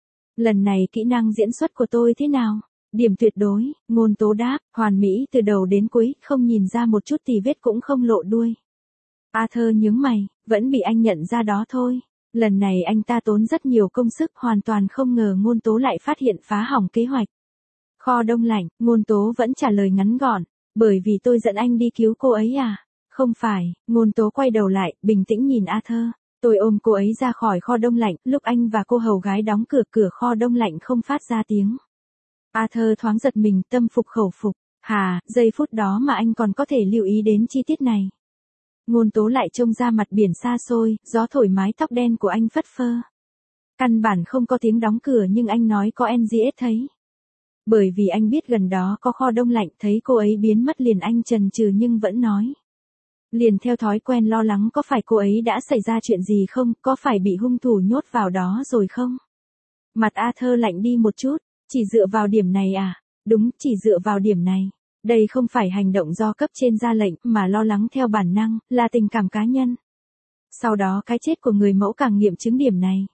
Lần này kỹ năng diễn xuất của tôi thế nào? Điểm tuyệt đối. Ngôn Tố đáp, hoàn mỹ từ đầu đến cuối, không nhìn ra một chút tì vết cũng không lộ đuôi. Arthur nhướng mày, vẫn bị anh nhận ra đó thôi. Lần này anh ta tốn rất nhiều công sức, hoàn toàn không ngờ Ngôn Tố lại phát hiện phá hỏng kế hoạch. Kho đông lạnh, Ngôn Tố vẫn trả lời ngắn gọn, bởi vì tôi dẫn anh đi cứu cô ấy à? Không phải. Ngôn Tố quay đầu lại, bình tĩnh nhìn Arthur. Tôi ôm cô ấy ra khỏi kho đông lạnh, lúc anh và cô hầu gái đóng cửa, cửa kho đông lạnh không phát ra tiếng. Arthur thoáng giật mình, tâm phục khẩu phục. Hà, giây phút đó mà anh còn có thể lưu ý đến chi tiết này. Ngôn Tố lại trông ra mặt biển xa xôi, gió thổi mái tóc đen của anh phất phơ. Căn bản không có tiếng đóng cửa nhưng anh nói có NGS thấy. Bởi vì anh biết gần đó có kho đông lạnh, thấy cô ấy biến mất liền anh chần chừ nhưng vẫn nói. Liền theo thói quen lo lắng có phải cô ấy đã xảy ra chuyện gì không, có phải bị hung thủ nhốt vào đó rồi không? Mặt Arthur lạnh đi một chút, chỉ dựa vào điểm này à? Đúng, chỉ dựa vào điểm này. Đây không phải hành động do cấp trên ra lệnh mà lo lắng theo bản năng, là tình cảm cá nhân. Sau đó cái chết của người mẫu càng nghiệm chứng điểm này.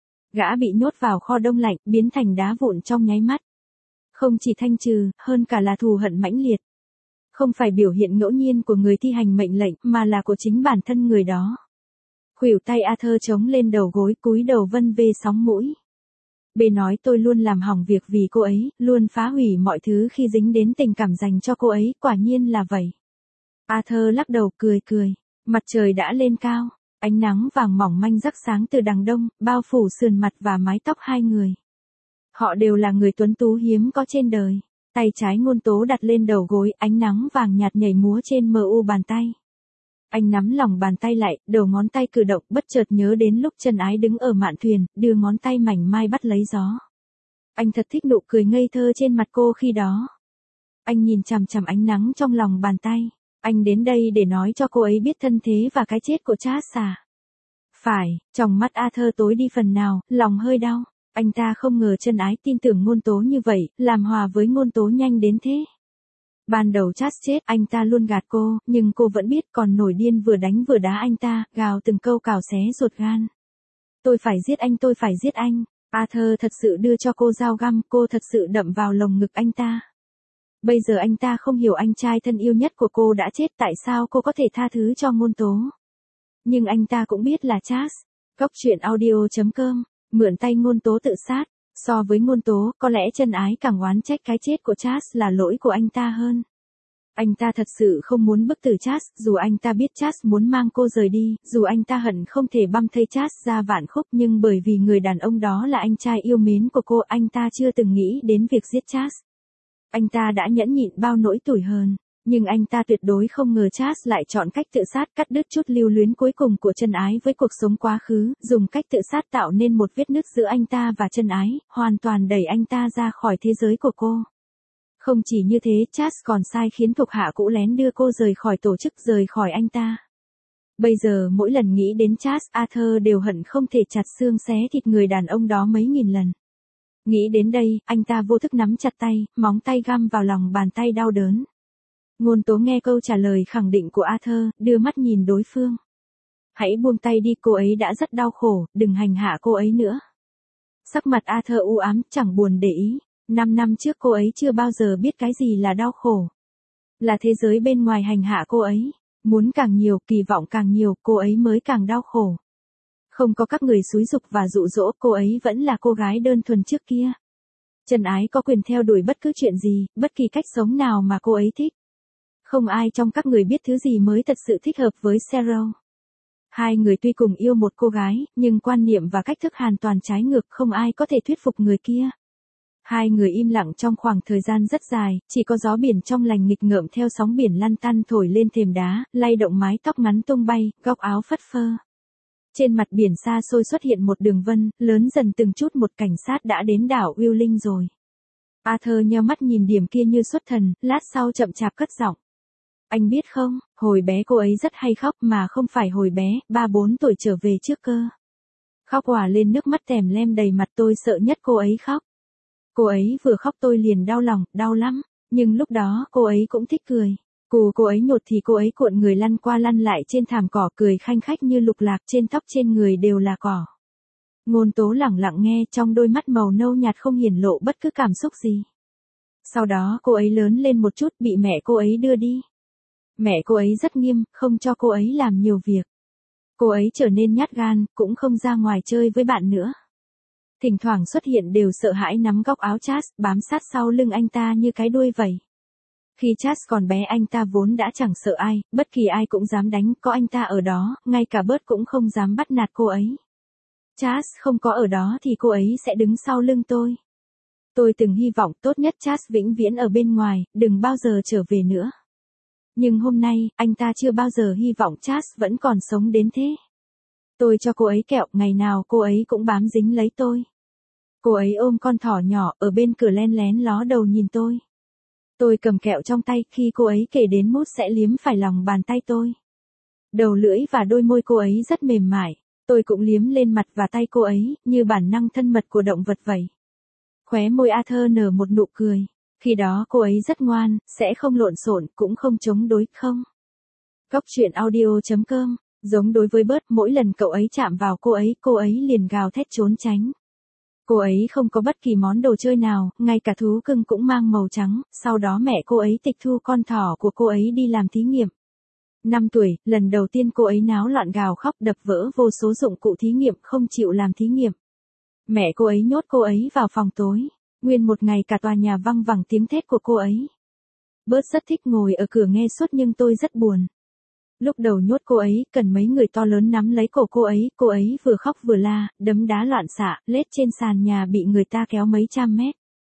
Gã bị nhốt vào kho đông lạnh, biến thành đá vụn trong nháy mắt. Không chỉ thanh trừ, hơn cả là thù hận mãnh liệt. Không phải biểu hiện ngẫu nhiên của người thi hành mệnh lệnh, mà là của chính bản thân người đó. Khuỷu tay Arthur chống lên đầu gối, cúi đầu vân vê sóng mũi. B nói tôi luôn làm hỏng việc vì cô ấy, luôn phá hủy mọi thứ khi dính đến tình cảm dành cho cô ấy, quả nhiên là vậy. Arthur lắc đầu cười cười, mặt trời đã lên cao, ánh nắng vàng mỏng manh rắc sáng từ đằng đông, bao phủ sườn mặt và mái tóc hai người. Họ đều là người tuấn tú hiếm có trên đời. Tay trái Ngôn Tố đặt lên đầu gối, ánh nắng vàng nhạt nhảy múa trên mu bàn tay. Anh nắm lòng bàn tay lại, đầu ngón tay cử động, bất chợt nhớ đến lúc Trần Ái đứng ở mạn thuyền, đưa ngón tay mảnh mai bắt lấy gió. Anh thật thích nụ cười ngây thơ trên mặt cô khi đó. Anh nhìn chằm chằm ánh nắng trong lòng bàn tay. Anh đến đây để nói cho cô ấy biết thân thế và cái chết của Charles à? Phải, trong mắt Arthur tối đi phần nào, lòng hơi đau. Anh ta không ngờ Trân Ái tin tưởng Ngôn Tố như vậy, làm hòa với Ngôn Tố nhanh đến thế. Ban đầu Charles chết, anh ta luôn gạt cô, nhưng cô vẫn biết, còn nổi điên vừa đánh vừa đá anh ta, gào từng câu cào xé ruột gan. Tôi phải giết anh, tôi phải giết anh. Arthur thật sự đưa cho cô dao găm, cô thật sự đậm vào lồng ngực anh ta. Bây giờ anh ta không hiểu anh trai thân yêu nhất của cô đã chết, tại sao cô có thể tha thứ cho Ngôn Tố. Nhưng anh ta cũng biết là Charles. Góc truyện audio.com, mượn tay Ngôn Tố tự sát. So với Ngôn Tố, có lẽ Trân Ái càng oán trách cái chết của Charles là lỗi của anh ta hơn. Anh ta thật sự không muốn bức tử Charles, dù anh ta biết Charles muốn mang cô rời đi, dù anh ta hận không thể băm thây Charles ra vạn khúc, nhưng bởi vì người đàn ông đó là anh trai yêu mến của cô, anh ta chưa từng nghĩ đến việc giết Charles. Anh ta đã nhẫn nhịn bao nỗi tủi hờn, nhưng anh ta tuyệt đối không ngờ Charles lại chọn cách tự sát, cắt đứt chút lưu luyến cuối cùng của Trân Ái với cuộc sống quá khứ, dùng cách tự sát tạo nên một vết nứt giữa anh ta và Trân Ái, hoàn toàn đẩy anh ta ra khỏi thế giới của cô. Không chỉ như thế, Charles còn sai khiến thuộc hạ cũ lén đưa cô rời khỏi tổ chức, rời khỏi anh ta. Bây giờ mỗi lần nghĩ đến Charles, Arthur đều hận không thể chặt xương xé thịt người đàn ông đó mấy nghìn lần. Nghĩ đến đây, anh ta vô thức nắm chặt tay, móng tay găm vào lòng bàn tay đau đớn. Ngôn Tố nghe câu trả lời khẳng định của Arthur, đưa mắt nhìn đối phương. Hãy buông tay đi, cô ấy đã rất đau khổ, đừng hành hạ cô ấy nữa. Sắc mặt Arthur u ám, chẳng buồn để ý. 5 năm trước cô ấy chưa bao giờ biết cái gì là đau khổ. Là thế giới bên ngoài hành hạ cô ấy. Muốn càng nhiều, kỳ vọng càng nhiều, cô ấy mới càng đau khổ. Không có các người xúi giục và dụ dỗ, cô ấy vẫn là cô gái đơn thuần trước kia. Trân Ái có quyền theo đuổi bất cứ chuyện gì, bất kỳ cách sống nào mà cô ấy thích. Không ai trong các người biết thứ gì mới thật sự thích hợp với Cheryl. Hai người tuy cùng yêu một cô gái, nhưng quan niệm và cách thức hoàn toàn trái ngược, không ai có thể thuyết phục người kia. Hai người im lặng trong khoảng thời gian rất dài, chỉ có gió biển trong lành nghịch ngợm theo sóng biển lăn tăn thổi lên thềm đá, lay động mái tóc ngắn tung bay, góc áo phất phơ. Trên mặt biển xa xôi xuất hiện một đường vân, lớn dần từng chút một, cảnh sát đã đến đảo Yêu Linh rồi. Arthur nheo mắt nhìn điểm kia như xuất thần, lát sau chậm chạp cất giọng. Anh biết không, hồi bé cô ấy rất hay khóc, mà không phải hồi bé, 3-4 tuổi trở về trước cơ. Khóc òa lên, nước mắt tèm lem đầy mặt, tôi sợ nhất cô ấy khóc. Cô ấy vừa khóc tôi liền đau lòng, đau lắm, nhưng lúc đó cô ấy cũng thích cười. Cô ấy nhột thì cô ấy cuộn người lăn qua lăn lại trên thảm cỏ, cười khanh khách như lục lạc, trên tóc trên người đều là cỏ. Ngôn Tố lẳng lặng nghe, trong đôi mắt màu nâu nhạt không hiển lộ bất cứ cảm xúc gì. Sau đó cô ấy lớn lên một chút, bị mẹ cô ấy đưa đi. Mẹ cô ấy rất nghiêm, không cho cô ấy làm nhiều việc. Cô ấy trở nên nhát gan, cũng không ra ngoài chơi với bạn nữa. Thỉnh thoảng xuất hiện đều sợ hãi nắm góc áo Charles, bám sát sau lưng anh ta như cái đuôi vậy. Khi Charles còn bé anh ta vốn đã chẳng sợ ai, bất kỳ ai cũng dám đánh, có anh ta ở đó, ngay cả Bert cũng không dám bắt nạt cô ấy. Charles không có ở đó thì cô ấy sẽ đứng sau lưng tôi. Tôi từng hy vọng tốt nhất Charles vĩnh viễn ở bên ngoài, đừng bao giờ trở về nữa. Nhưng hôm nay, anh ta chưa bao giờ hy vọng Charles vẫn còn sống đến thế. Tôi cho cô ấy kẹo, ngày nào cô ấy cũng bám dính lấy tôi. Cô ấy ôm con thỏ nhỏ ở bên cửa len lén ló đầu nhìn tôi. Tôi cầm kẹo trong tay, khi cô ấy kể đến mút sẽ liếm phải lòng bàn tay tôi. Đầu lưỡi và đôi môi cô ấy rất mềm mại, tôi cũng liếm lên mặt và tay cô ấy, như bản năng thân mật của động vật vậy. Khóe môi Arthur nở một nụ cười. Khi đó cô ấy rất ngoan, sẽ không lộn xộn, cũng không chống đối, không. Góc truyện audio.com, giống đối với Bert, mỗi lần cậu ấy chạm vào cô ấy liền gào thét trốn tránh. Cô ấy không có bất kỳ món đồ chơi nào, ngay cả thú cưng cũng mang màu trắng, sau đó mẹ cô ấy tịch thu con thỏ của cô ấy đi làm thí nghiệm. 5 tuổi, lần đầu tiên cô ấy náo loạn gào khóc đập vỡ vô số dụng cụ thí nghiệm, không chịu làm thí nghiệm. Mẹ cô ấy nhốt cô ấy vào phòng tối. Nguyên một ngày cả tòa nhà văng vẳng tiếng thét của cô ấy. Bert rất thích ngồi ở cửa nghe suốt nhưng tôi rất buồn. Lúc đầu nhốt cô ấy, cần mấy người to lớn nắm lấy cổ cô ấy vừa khóc vừa la, đấm đá loạn xạ, lết trên sàn nhà bị người ta kéo mấy trăm mét.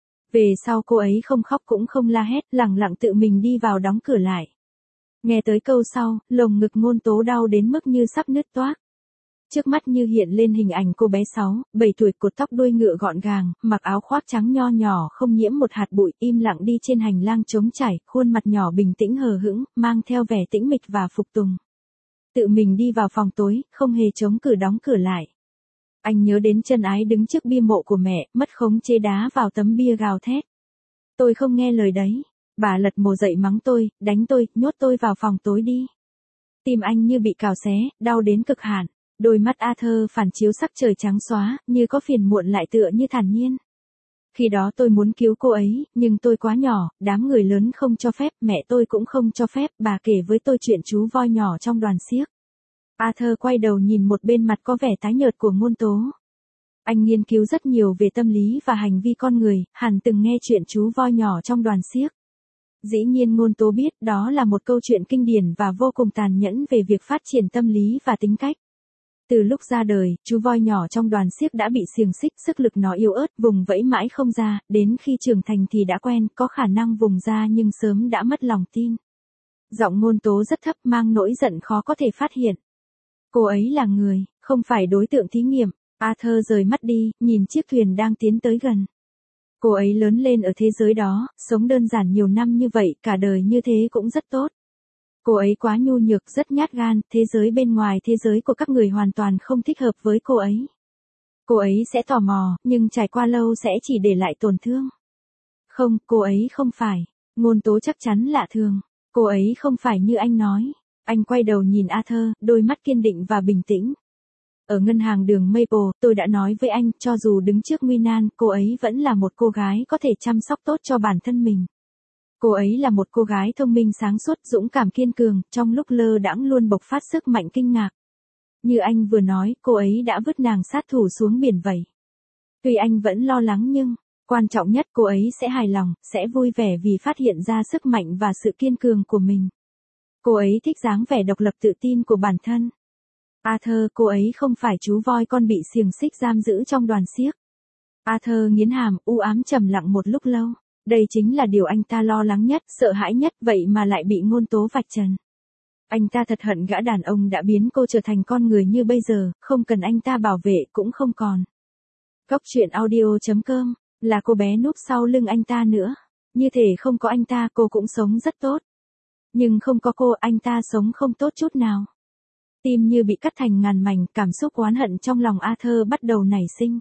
Về sau cô ấy không khóc cũng không la hét, lẳng lặng tự mình đi vào đóng cửa lại. Nghe tới câu sau, lồng ngực Ngôn Tố đau đến mức như sắp nứt toác. Trước mắt như hiện lên hình ảnh cô bé 6, 7 tuổi, cột tóc đuôi ngựa gọn gàng, mặc áo khoác trắng nho nhỏ không nhiễm một hạt bụi, im lặng đi trên hành lang trống trải, khuôn mặt nhỏ bình tĩnh hờ hững, mang theo vẻ tĩnh mịch và phục tùng. Tự mình đi vào phòng tối, không hề chống cự đóng cửa lại. Anh nhớ đến Trân Ái đứng trước bia mộ của mẹ, mất khống chế đá vào tấm bia gào thét. Tôi không nghe lời đấy. Bà lật mồ dậy mắng tôi, đánh tôi, nhốt tôi vào phòng tối đi. Tim anh như bị cào xé, đau đến cực hạn. Đôi mắt Arthur phản chiếu sắc trời trắng xóa, như có phiền muộn lại tựa như thản nhiên. Khi đó tôi muốn cứu cô ấy, nhưng tôi quá nhỏ, đám người lớn không cho phép, mẹ tôi cũng không cho phép, bà kể với tôi chuyện chú voi nhỏ trong đoàn xiếc. Arthur quay đầu nhìn một bên mặt có vẻ tái nhợt của Ngôn Tố. Anh nghiên cứu rất nhiều về tâm lý và hành vi con người, hẳn từng nghe chuyện chú voi nhỏ trong đoàn xiếc. Dĩ nhiên Ngôn Tố biết đó là một câu chuyện kinh điển và vô cùng tàn nhẫn về việc phát triển tâm lý và tính cách. Từ lúc ra đời, chú voi nhỏ trong đoàn xiếc đã bị xiềng xích, sức lực nó yếu ớt, vùng vẫy mãi không ra, đến khi trưởng thành thì đã quen, có khả năng vùng ra nhưng sớm đã mất lòng tin. Giọng Ngôn Tố rất thấp, mang nỗi giận khó có thể phát hiện. Cô ấy là người, không phải đối tượng thí nghiệm. Arthur rời mắt đi, nhìn chiếc thuyền đang tiến tới gần. Cô ấy lớn lên ở thế giới đó, sống đơn giản nhiều năm như vậy, cả đời như thế cũng rất tốt. Cô ấy quá nhu nhược, rất nhát gan, thế giới bên ngoài thế giới của các người hoàn toàn không thích hợp với cô ấy. Cô ấy sẽ tò mò, nhưng trải qua lâu sẽ chỉ để lại tổn thương. Không, cô ấy không phải. Ngôn Tố chắc chắn lạ thường. Cô ấy không phải như anh nói. Anh quay đầu nhìn Arthur, đôi mắt kiên định và bình tĩnh. Ở ngân hàng đường Maple, tôi đã nói với anh, cho dù đứng trước nguy nan, cô ấy vẫn là một cô gái có thể chăm sóc tốt cho bản thân mình. Cô ấy là một cô gái thông minh sáng suốt, dũng cảm kiên cường, trong lúc lơ đãng luôn bộc phát sức mạnh kinh ngạc. Như anh vừa nói, cô ấy đã vứt nàng sát thủ xuống biển vậy. Tuy anh vẫn lo lắng nhưng, quan trọng nhất cô ấy sẽ hài lòng, sẽ vui vẻ vì phát hiện ra sức mạnh và sự kiên cường của mình. Cô ấy thích dáng vẻ độc lập tự tin của bản thân. Arthur, cô ấy không phải chú voi con bị xiềng xích giam giữ trong đoàn xiếc. Arthur nghiến hàm, u ám trầm lặng một lúc lâu. Đây chính là điều anh ta lo lắng nhất, sợ hãi nhất, vậy mà lại bị Ngôn Tố vạch trần. Anh ta thật hận gã đàn ông đã biến cô trở thành con người như bây giờ, không cần anh ta bảo vệ cũng không còn. Góc truyện audio.com, là cô bé núp sau lưng anh ta nữa. Như thể không có anh ta cô cũng sống rất tốt. Nhưng không có cô anh ta sống không tốt chút nào. Tim như bị cắt thành ngàn mảnh, cảm xúc oán hận trong lòng Arthur bắt đầu nảy sinh.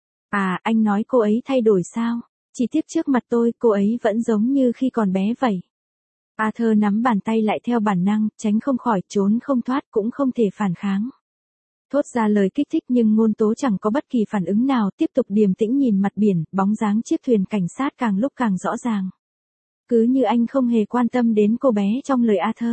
À, anh nói cô ấy thay đổi sao? Chỉ tiếc trước mặt tôi, cô ấy vẫn giống như khi còn bé vậy. Arthur nắm bàn tay lại theo bản năng, tránh không khỏi, trốn không thoát, cũng không thể phản kháng. Thốt ra lời kích thích nhưng Ngôn Tố chẳng có bất kỳ phản ứng nào, tiếp tục điềm tĩnh nhìn mặt biển, bóng dáng chiếc thuyền cảnh sát càng lúc càng rõ ràng. Cứ như anh không hề quan tâm đến cô bé trong lời Arthur.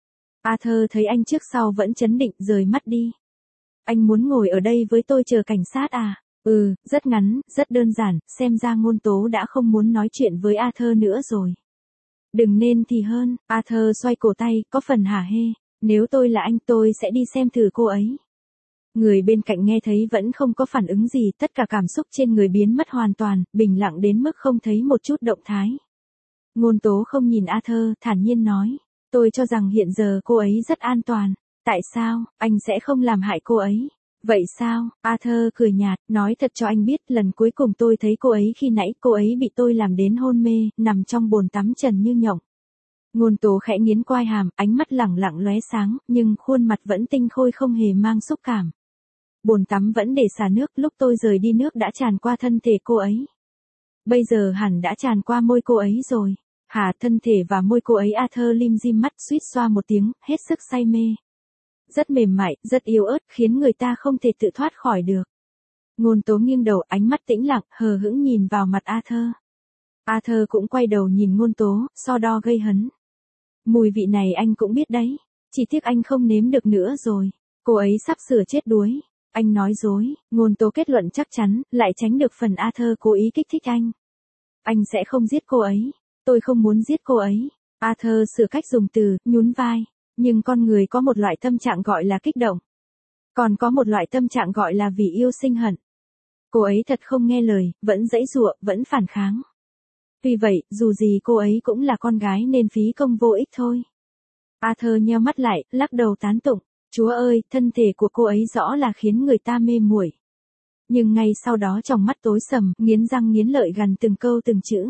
Arthur thấy anh trước sau vẫn trấn định, rời mắt đi. Anh muốn ngồi ở đây với tôi chờ cảnh sát à? Rất ngắn, rất đơn giản, xem ra Ngôn Tố đã không muốn nói chuyện với Arthur nữa rồi. Đừng nên thì hơn, Arthur xoay cổ tay, có phần hả hê. Nếu tôi là anh tôi sẽ đi xem thử cô ấy. Người bên cạnh nghe thấy vẫn không có phản ứng gì, tất cả cảm xúc trên người biến mất hoàn toàn, bình lặng đến mức không thấy một chút động thái. Ngôn Tố không nhìn Arthur, thản nhiên nói. Tôi cho rằng hiện giờ cô ấy rất an toàn. Tại sao, anh sẽ không làm hại cô ấy? Vậy sao, Arthur cười nhạt, nói thật cho anh biết, lần cuối cùng tôi thấy cô ấy khi nãy, cô ấy bị tôi làm đến hôn mê, nằm trong bồn tắm trần như nhộng. Ngôn Tố khẽ nghiến quai hàm, ánh mắt lẳng lặng lóe sáng, nhưng khuôn mặt vẫn tinh khôi không hề mang xúc cảm. Bồn tắm vẫn để xả nước, lúc tôi rời đi nước đã tràn qua thân thể cô ấy. Bây giờ hẳn đã tràn qua môi cô ấy rồi. Hả, thân thể và môi cô ấy, Arthur lim dim mắt suýt xoa một tiếng, hết sức say mê. Rất mềm mại, rất yếu ớt, khiến người ta không thể tự thoát khỏi được. Ngôn Tố nghiêng đầu, ánh mắt tĩnh lặng, hờ hững nhìn vào mặt Arthur. Arthur cũng quay đầu nhìn Ngôn Tố, so đo gây hấn. Mùi vị này anh cũng biết đấy, chỉ tiếc anh không nếm được nữa rồi. Cô ấy sắp sửa chết đuối. Anh nói dối, Ngôn Tố kết luận chắc chắn, lại tránh được phần Arthur cố ý kích thích anh. Anh sẽ không giết cô ấy. Tôi không muốn giết cô ấy. Arthur sửa cách dùng từ, nhún vai. Nhưng con người có một loại tâm trạng gọi là kích động. Còn có một loại tâm trạng gọi là vì yêu sinh hận. Cô ấy thật không nghe lời, vẫn giãy giụa, vẫn phản kháng. Tuy vậy, dù gì cô ấy cũng là con gái nên phí công vô ích thôi. Arthur nheo mắt lại, lắc đầu tán tụng. Chúa ơi, thân thể của cô ấy rõ là khiến người ta mê muội. Nhưng ngay sau đó trong mắt tối sầm, nghiến răng nghiến lợi gằn từng câu từng chữ.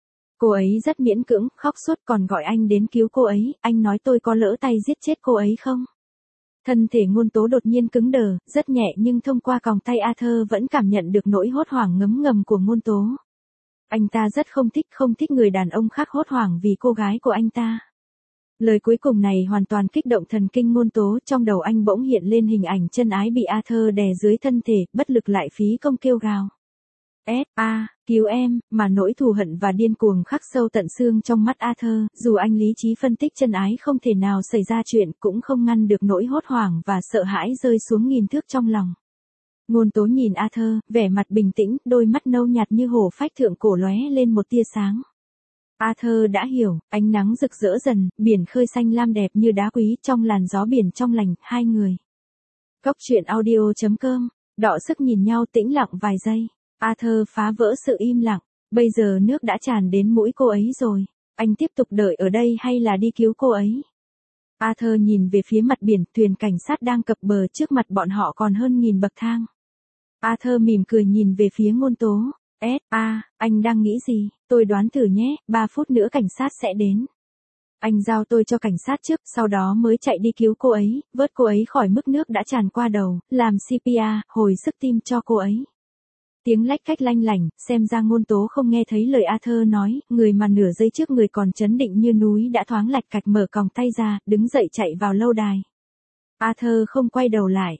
Cô ấy rất miễn cưỡng, khóc suốt còn gọi anh đến cứu cô ấy, anh nói tôi có lỡ tay giết chết cô ấy không? Thân thể Ngôn Tố đột nhiên cứng đờ, rất nhẹ nhưng thông qua còng tay Arthur vẫn cảm nhận được nỗi hốt hoảng ngấm ngầm của Ngôn Tố. Anh ta rất không thích người đàn ông khác hốt hoảng vì cô gái của anh ta. Lời cuối cùng này hoàn toàn kích động thần kinh Ngôn Tố, trong đầu anh bỗng hiện lên hình ảnh chân ái bị Arthur đè dưới thân thể, bất lực lại phí công kêu gào. Cứu em, mà nỗi thù hận và điên cuồng khắc sâu tận xương trong mắt Arthur, dù anh lý trí phân tích chân ái không thể nào xảy ra chuyện, cũng không ngăn được nỗi hốt hoảng và sợ hãi rơi xuống nghìn thước trong lòng. Ngôn Tố nhìn Arthur, vẻ mặt bình tĩnh, đôi mắt nâu nhạt như hổ phách thượng cổ lóe lên một tia sáng. Arthur đã hiểu, ánh nắng rực rỡ dần, biển khơi xanh lam đẹp như đá quý trong làn gió biển trong lành, hai người. Góc truyện audio.com, đọ sức nhìn nhau tĩnh lặng vài giây. Arthur phá vỡ sự im lặng, bây giờ nước đã tràn đến mũi cô ấy rồi, anh tiếp tục đợi ở đây hay là đi cứu cô ấy? Arthur nhìn về phía mặt biển, thuyền cảnh sát đang cập bờ, trước mặt bọn họ còn hơn 1000 bậc thang. Arthur mỉm cười nhìn về phía Ngôn Tố. Anh đang nghĩ gì? Tôi đoán thử nhé, 3 phút nữa cảnh sát sẽ đến. Anh giao tôi cho cảnh sát trước, sau đó mới chạy đi cứu cô ấy, vớt cô ấy khỏi mức nước đã tràn qua đầu, làm CPR, hồi sức tim cho cô ấy. Tiếng lách cách lanh lảnh, xem ra Ngôn Tố không nghe thấy lời Arthur nói, người mà nửa giây trước người còn trấn định như núi đã thoáng lạch cạch mở còng tay ra, đứng dậy chạy vào lâu đài. Arthur không quay đầu lại.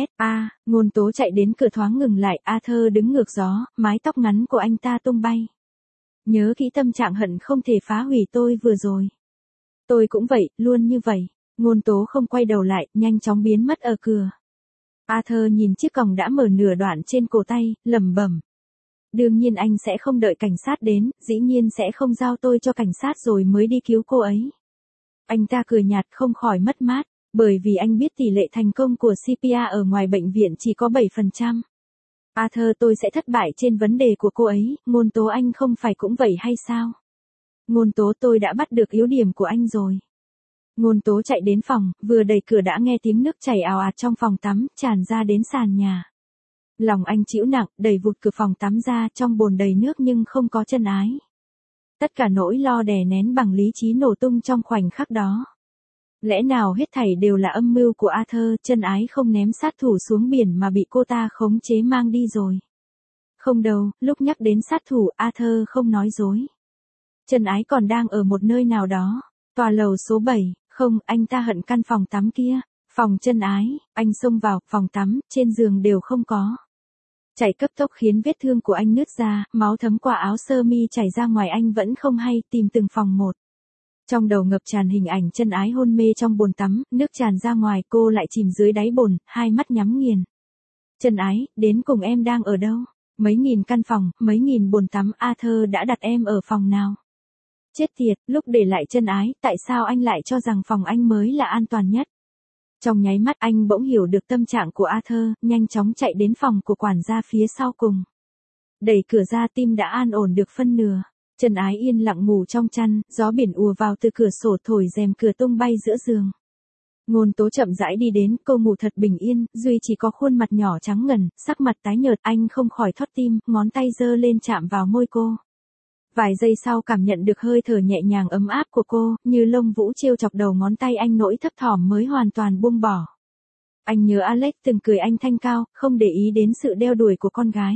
Ngôn Tố chạy đến cửa thoáng ngừng lại, Arthur đứng ngược gió, mái tóc ngắn của anh ta tung bay. Nhớ kỹ tâm trạng hận không thể phá hủy tôi vừa rồi. Tôi cũng vậy, luôn như vậy. Ngôn Tố không quay đầu lại, nhanh chóng biến mất ở cửa. Arthur nhìn chiếc còng đã mở nửa đoạn trên cổ tay, lẩm bẩm. Đương nhiên anh sẽ không đợi cảnh sát đến, dĩ nhiên sẽ không giao tôi cho cảnh sát rồi mới đi cứu cô ấy. Anh ta cười nhạt không khỏi mất mát, bởi vì anh biết tỷ lệ thành công của CPR ở ngoài bệnh viện chỉ có 7%. Arthur, tôi sẽ thất bại trên vấn đề của cô ấy, Ngôn Tố anh không phải cũng vậy hay sao? Ngôn Tố, tôi đã bắt được yếu điểm của anh rồi. Ngôn Tố chạy đến phòng, vừa đẩy cửa đã nghe tiếng nước chảy ào ạt trong phòng tắm, tràn ra đến sàn nhà. Lòng anh chịu nặng, đẩy vụt cửa phòng tắm ra, trong bồn đầy nước nhưng không có chân ái. Tất cả nỗi lo đè nén bằng lý trí nổ tung trong khoảnh khắc đó. Lẽ nào hết thảy đều là âm mưu của Arthur, chân ái không ném sát thủ xuống biển mà bị cô ta khống chế mang đi rồi. Không đâu, lúc nhắc đến sát thủ, Arthur không nói dối. Chân ái còn đang ở một nơi nào đó, tòa lầu số 7, không, anh ta hận căn phòng tắm kia, phòng chân ái, anh xông vào, phòng tắm, trên giường đều không có. Chảy cấp tốc khiến vết thương của anh nứt ra, máu thấm qua áo sơ mi chảy ra ngoài anh vẫn không hay, tìm từng phòng một. Trong đầu ngập tràn hình ảnh chân ái hôn mê trong bồn tắm, nước tràn ra ngoài, cô lại chìm dưới đáy bồn, hai mắt nhắm nghiền. Chân ái, đến cùng em đang ở đâu? Mấy nghìn căn phòng, mấy nghìn bồn tắm, Arthur đã đặt em ở phòng nào? Chết tiệt, lúc để lại chân ái, tại sao anh lại cho rằng phòng anh mới là an toàn nhất? Trong nháy mắt anh bỗng hiểu được tâm trạng của Arthur, nhanh chóng chạy đến phòng của quản gia phía sau cùng. Đẩy cửa ra tim đã an ổn được phân nửa. Trần Ái yên lặng ngủ trong chăn, gió biển ùa vào từ cửa sổ thổi rèm cửa tung bay giữa giường. Ngôn Tố chậm rãi đi đến, cô ngủ thật bình yên, duy chỉ có khuôn mặt nhỏ trắng ngần, sắc mặt tái nhợt, anh không khỏi thót tim, ngón tay giơ lên chạm vào môi cô. Vài giây sau cảm nhận được hơi thở nhẹ nhàng ấm áp của cô, như lông vũ trêu chọc đầu ngón tay anh nỗi thấp thỏm mới hoàn toàn buông bỏ. Anh nhớ Alex từng cười anh thanh cao, không để ý đến sự đeo đuổi của con gái.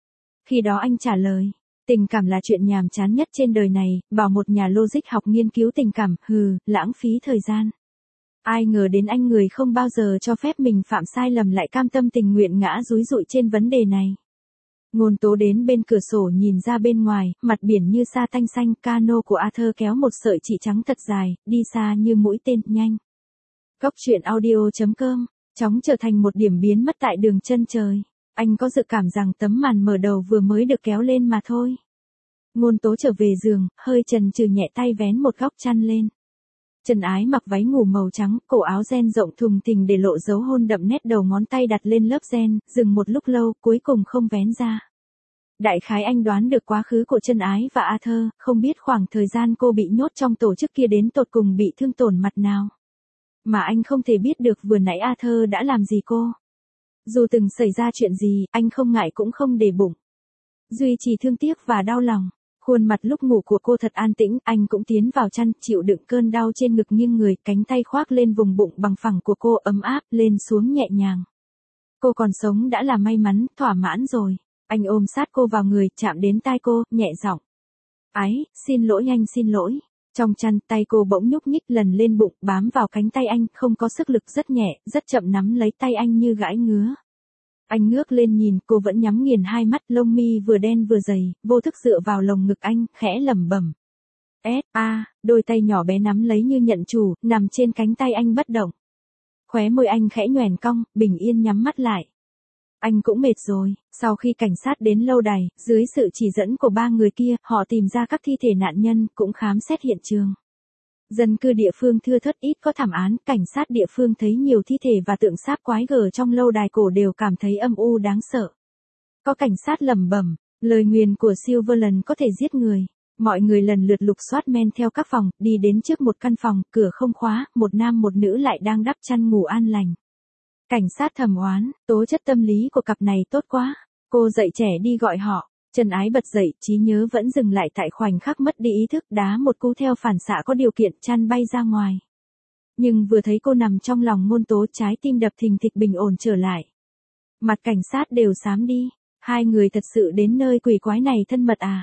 Khi đó anh trả lời, tình cảm là chuyện nhàm chán nhất trên đời này, bảo một nhà logic học nghiên cứu tình cảm, lãng phí thời gian. Ai ngờ đến anh người không bao giờ cho phép mình phạm sai lầm lại cam tâm tình nguyện ngã dúi dụi trên vấn đề này. Ngôn Tố đến bên cửa sổ nhìn ra bên ngoài, mặt biển như sa tanh xanh, cano của Arthur kéo một sợi chỉ trắng thật dài, đi xa như mũi tên, nhanh. Góc truyện audio.com, chóng trở thành một điểm biến mất tại đường chân trời. Anh có dự cảm rằng tấm màn mở đầu vừa mới được kéo lên mà thôi. Ngôn Tố trở về giường, hơi chần chừ nhẹ tay vén một góc chăn lên. Trần Ái mặc váy ngủ màu trắng, cổ áo ren rộng thùng thình để lộ dấu hôn đậm nét, đầu ngón tay đặt lên lớp ren, dừng một lúc lâu, cuối cùng không vén ra. Đại khái anh đoán được quá khứ của Trần Ái và Arthur, không biết khoảng thời gian cô bị nhốt trong tổ chức kia đến tột cùng bị thương tổn mặt nào. Mà anh không thể biết được vừa nãy Arthur đã làm gì cô. Dù từng xảy ra chuyện gì, anh không ngại cũng không để bụng. Duy chỉ thương tiếc và đau lòng. Khuôn mặt lúc ngủ của cô thật an tĩnh, anh cũng tiến vào chăn, chịu đựng cơn đau trên ngực nghiêng người, cánh tay khoác lên vùng bụng bằng phẳng của cô ấm áp, lên xuống nhẹ nhàng. Cô còn sống đã là may mắn, thỏa mãn rồi. Anh ôm sát cô vào người, chạm đến tai cô, nhẹ giọng. Ái, xin lỗi anh xin lỗi. Trong chăn, tay cô bỗng nhúc nhích lần lên bụng, bám vào cánh tay anh, không có sức lực, rất nhẹ, rất chậm nắm lấy tay anh như gãi ngứa. Anh ngước lên nhìn, cô vẫn nhắm nghiền hai mắt, lông mi vừa đen vừa dày, vô thức dựa vào lồng ngực anh, khẽ lẩm bẩm. Đôi tay nhỏ bé nắm lấy như nhận chủ, nằm trên cánh tay anh bất động. Khóe môi anh khẽ nhoẻn cong, bình yên nhắm mắt lại. Anh cũng mệt rồi, sau khi cảnh sát đến lâu đài, dưới sự chỉ dẫn của ba người kia, họ tìm ra các thi thể nạn nhân, cũng khám xét hiện trường. Dân cư địa phương thưa thớt, ít có thảm án, cảnh sát địa phương thấy nhiều thi thể và tượng sáp quái gở trong lâu đài cổ đều cảm thấy âm u đáng sợ. Có cảnh sát lẩm bẩm, lời nguyền của Silverland có thể giết người. Mọi người lần lượt lục soát men theo các phòng, đi đến trước một căn phòng, cửa không khóa, một nam một nữ lại đang đắp chăn ngủ an lành. Cảnh sát thầm oán, tố chất tâm lý của cặp này tốt quá. Cô dậy trẻ đi gọi họ. Trần Ái bật dậy, trí nhớ vẫn dừng lại tại khoảnh khắc mất đi ý thức, đá một cú theo phản xạ có điều kiện, chăn bay ra ngoài. Nhưng vừa thấy cô nằm trong lòng Ngôn Tố, trái tim đập thình thịch bình ổn trở lại. Mặt cảnh sát đều xám đi, hai người thật sự đến nơi quỷ quái này thân mật à.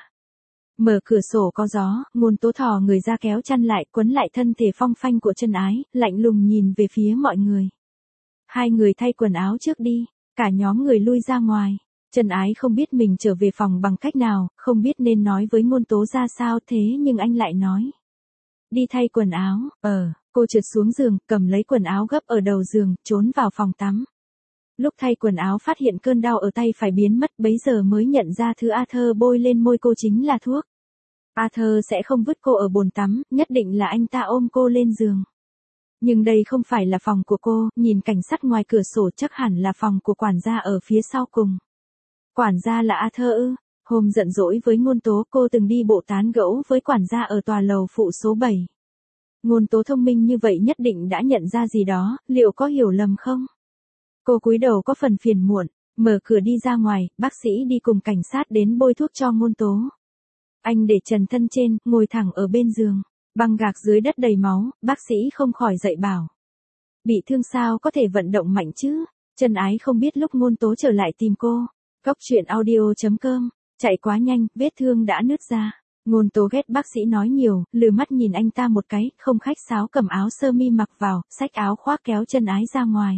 Mở cửa sổ có gió, Ngôn Tố thò người ra kéo chăn lại, quấn lại thân thể phong phanh của Trần Ái, lạnh lùng nhìn về phía mọi người. Hai người thay quần áo trước đi, cả nhóm người lui ra ngoài. Trần Ái không biết mình trở về phòng bằng cách nào, không biết nên nói với Ngôn Tố ra sao, thế nhưng anh lại nói. Đi thay quần áo, cô trượt xuống giường, cầm lấy quần áo gấp ở đầu giường, trốn vào phòng tắm. Lúc thay quần áo phát hiện cơn đau ở tay phải biến mất, bấy giờ mới nhận ra thứ Arthur bôi lên môi cô chính là thuốc. Arthur sẽ không vứt cô ở bồn tắm, nhất định là anh ta ôm cô lên giường. Nhưng đây không phải là phòng của cô, nhìn cảnh sát ngoài cửa sổ chắc hẳn là phòng của quản gia ở phía sau cùng. Quản gia là Arthur ư? Hôm giận dỗi với Ngôn Tố, cô từng đi bộ tán gẫu với quản gia ở tòa lầu phụ số 7. Ngôn Tố thông minh như vậy nhất định đã nhận ra gì đó, liệu có hiểu lầm không? Cô cúi đầu có phần phiền muộn, mở cửa đi ra ngoài, bác sĩ đi cùng cảnh sát đến bôi thuốc cho Ngôn Tố. Anh để trần thân trên, ngồi thẳng ở bên giường, băng gạc dưới đất đầy máu, bác sĩ không khỏi dậy bảo. Bị thương sao có thể vận động mạnh chứ? Trần Ái không biết lúc Ngôn Tố trở lại tìm cô. Góc truyện audio.com, chạy quá nhanh, vết thương đã nứt ra. Ngôn Tố ghét bác sĩ nói nhiều, lừ mắt nhìn anh ta một cái, không khách sáo cầm áo sơ mi mặc vào, xách áo khoác kéo Trần Ái ra ngoài.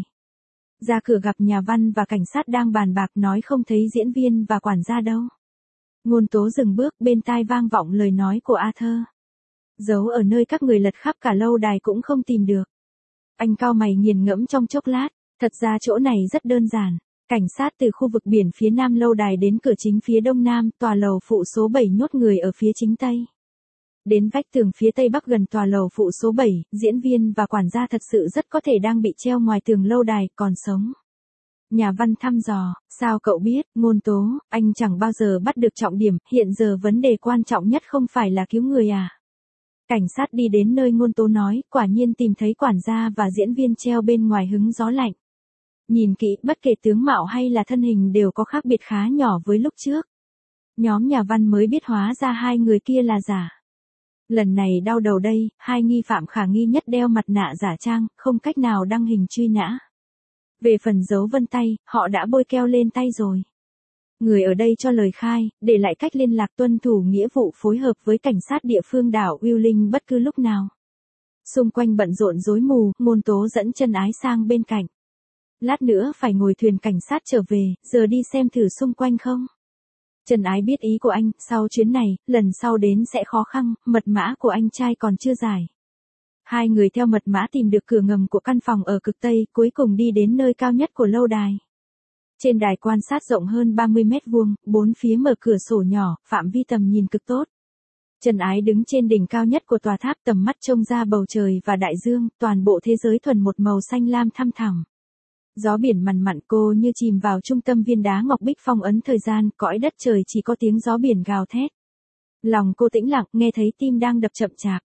Ra cửa gặp nhà văn và cảnh sát đang bàn bạc, nói không thấy diễn viên và quản gia đâu. Ngôn Tố dừng bước, bên tai vang vọng lời nói của Arthur. Giấu ở nơi các người lật khắp cả lâu đài cũng không tìm được. Anh cau mày nghiền ngẫm trong chốc lát, thật ra chỗ này rất đơn giản. Cảnh sát từ khu vực biển phía nam lâu đài đến cửa chính phía đông nam, tòa lầu phụ số 7 nhốt người ở phía chính tây. Đến vách tường phía tây bắc gần tòa lầu phụ số 7, diễn viên và quản gia thật sự rất có thể đang bị treo ngoài tường lâu đài, còn sống. Nhà văn thăm dò, sao cậu biết, Ngôn Tố, anh chẳng bao giờ bắt được trọng điểm, hiện giờ vấn đề quan trọng nhất không phải là cứu người à? Cảnh sát đi đến nơi Ngôn Tố nói, quả nhiên tìm thấy quản gia và diễn viên treo bên ngoài hứng gió lạnh. Nhìn kỹ, bất kể tướng mạo hay là thân hình đều có khác biệt khá nhỏ với lúc trước. Nhóm nhà văn mới biết hóa ra hai người kia là giả. Lần này đau đầu đây, hai nghi phạm khả nghi nhất đeo mặt nạ giả trang, không cách nào đăng hình truy nã. Về phần dấu vân tay, họ đã bôi keo lên tay rồi. Người ở đây cho lời khai, để lại cách liên lạc tuân thủ nghĩa vụ phối hợp với cảnh sát địa phương đảo Wheeling bất cứ lúc nào. Xung quanh bận rộn rối mù, Ngôn Tố dẫn Trân Ái sang bên cạnh. Lát nữa phải ngồi thuyền cảnh sát trở về, giờ đi xem thử xung quanh không? Trân Ái biết ý của anh, sau chuyến này, lần sau đến sẽ khó khăn, mật mã của anh trai còn chưa giải. Hai người theo mật mã tìm được cửa ngầm của căn phòng ở cực Tây, cuối cùng đi đến nơi cao nhất của lâu đài. Trên đài quan sát rộng hơn 30 mét vuông, bốn phía mở cửa sổ nhỏ, phạm vi tầm nhìn cực tốt. Trân Ái đứng trên đỉnh cao nhất của tòa tháp, tầm mắt trông ra bầu trời và đại dương, toàn bộ thế giới thuần một màu xanh lam thăm thẳm. Gió biển mằn mặn, cô như chìm vào trung tâm viên đá ngọc bích phong ấn thời gian, cõi đất trời chỉ có tiếng gió biển gào thét. Lòng cô tĩnh lặng, nghe thấy tim đang đập chậm chạp.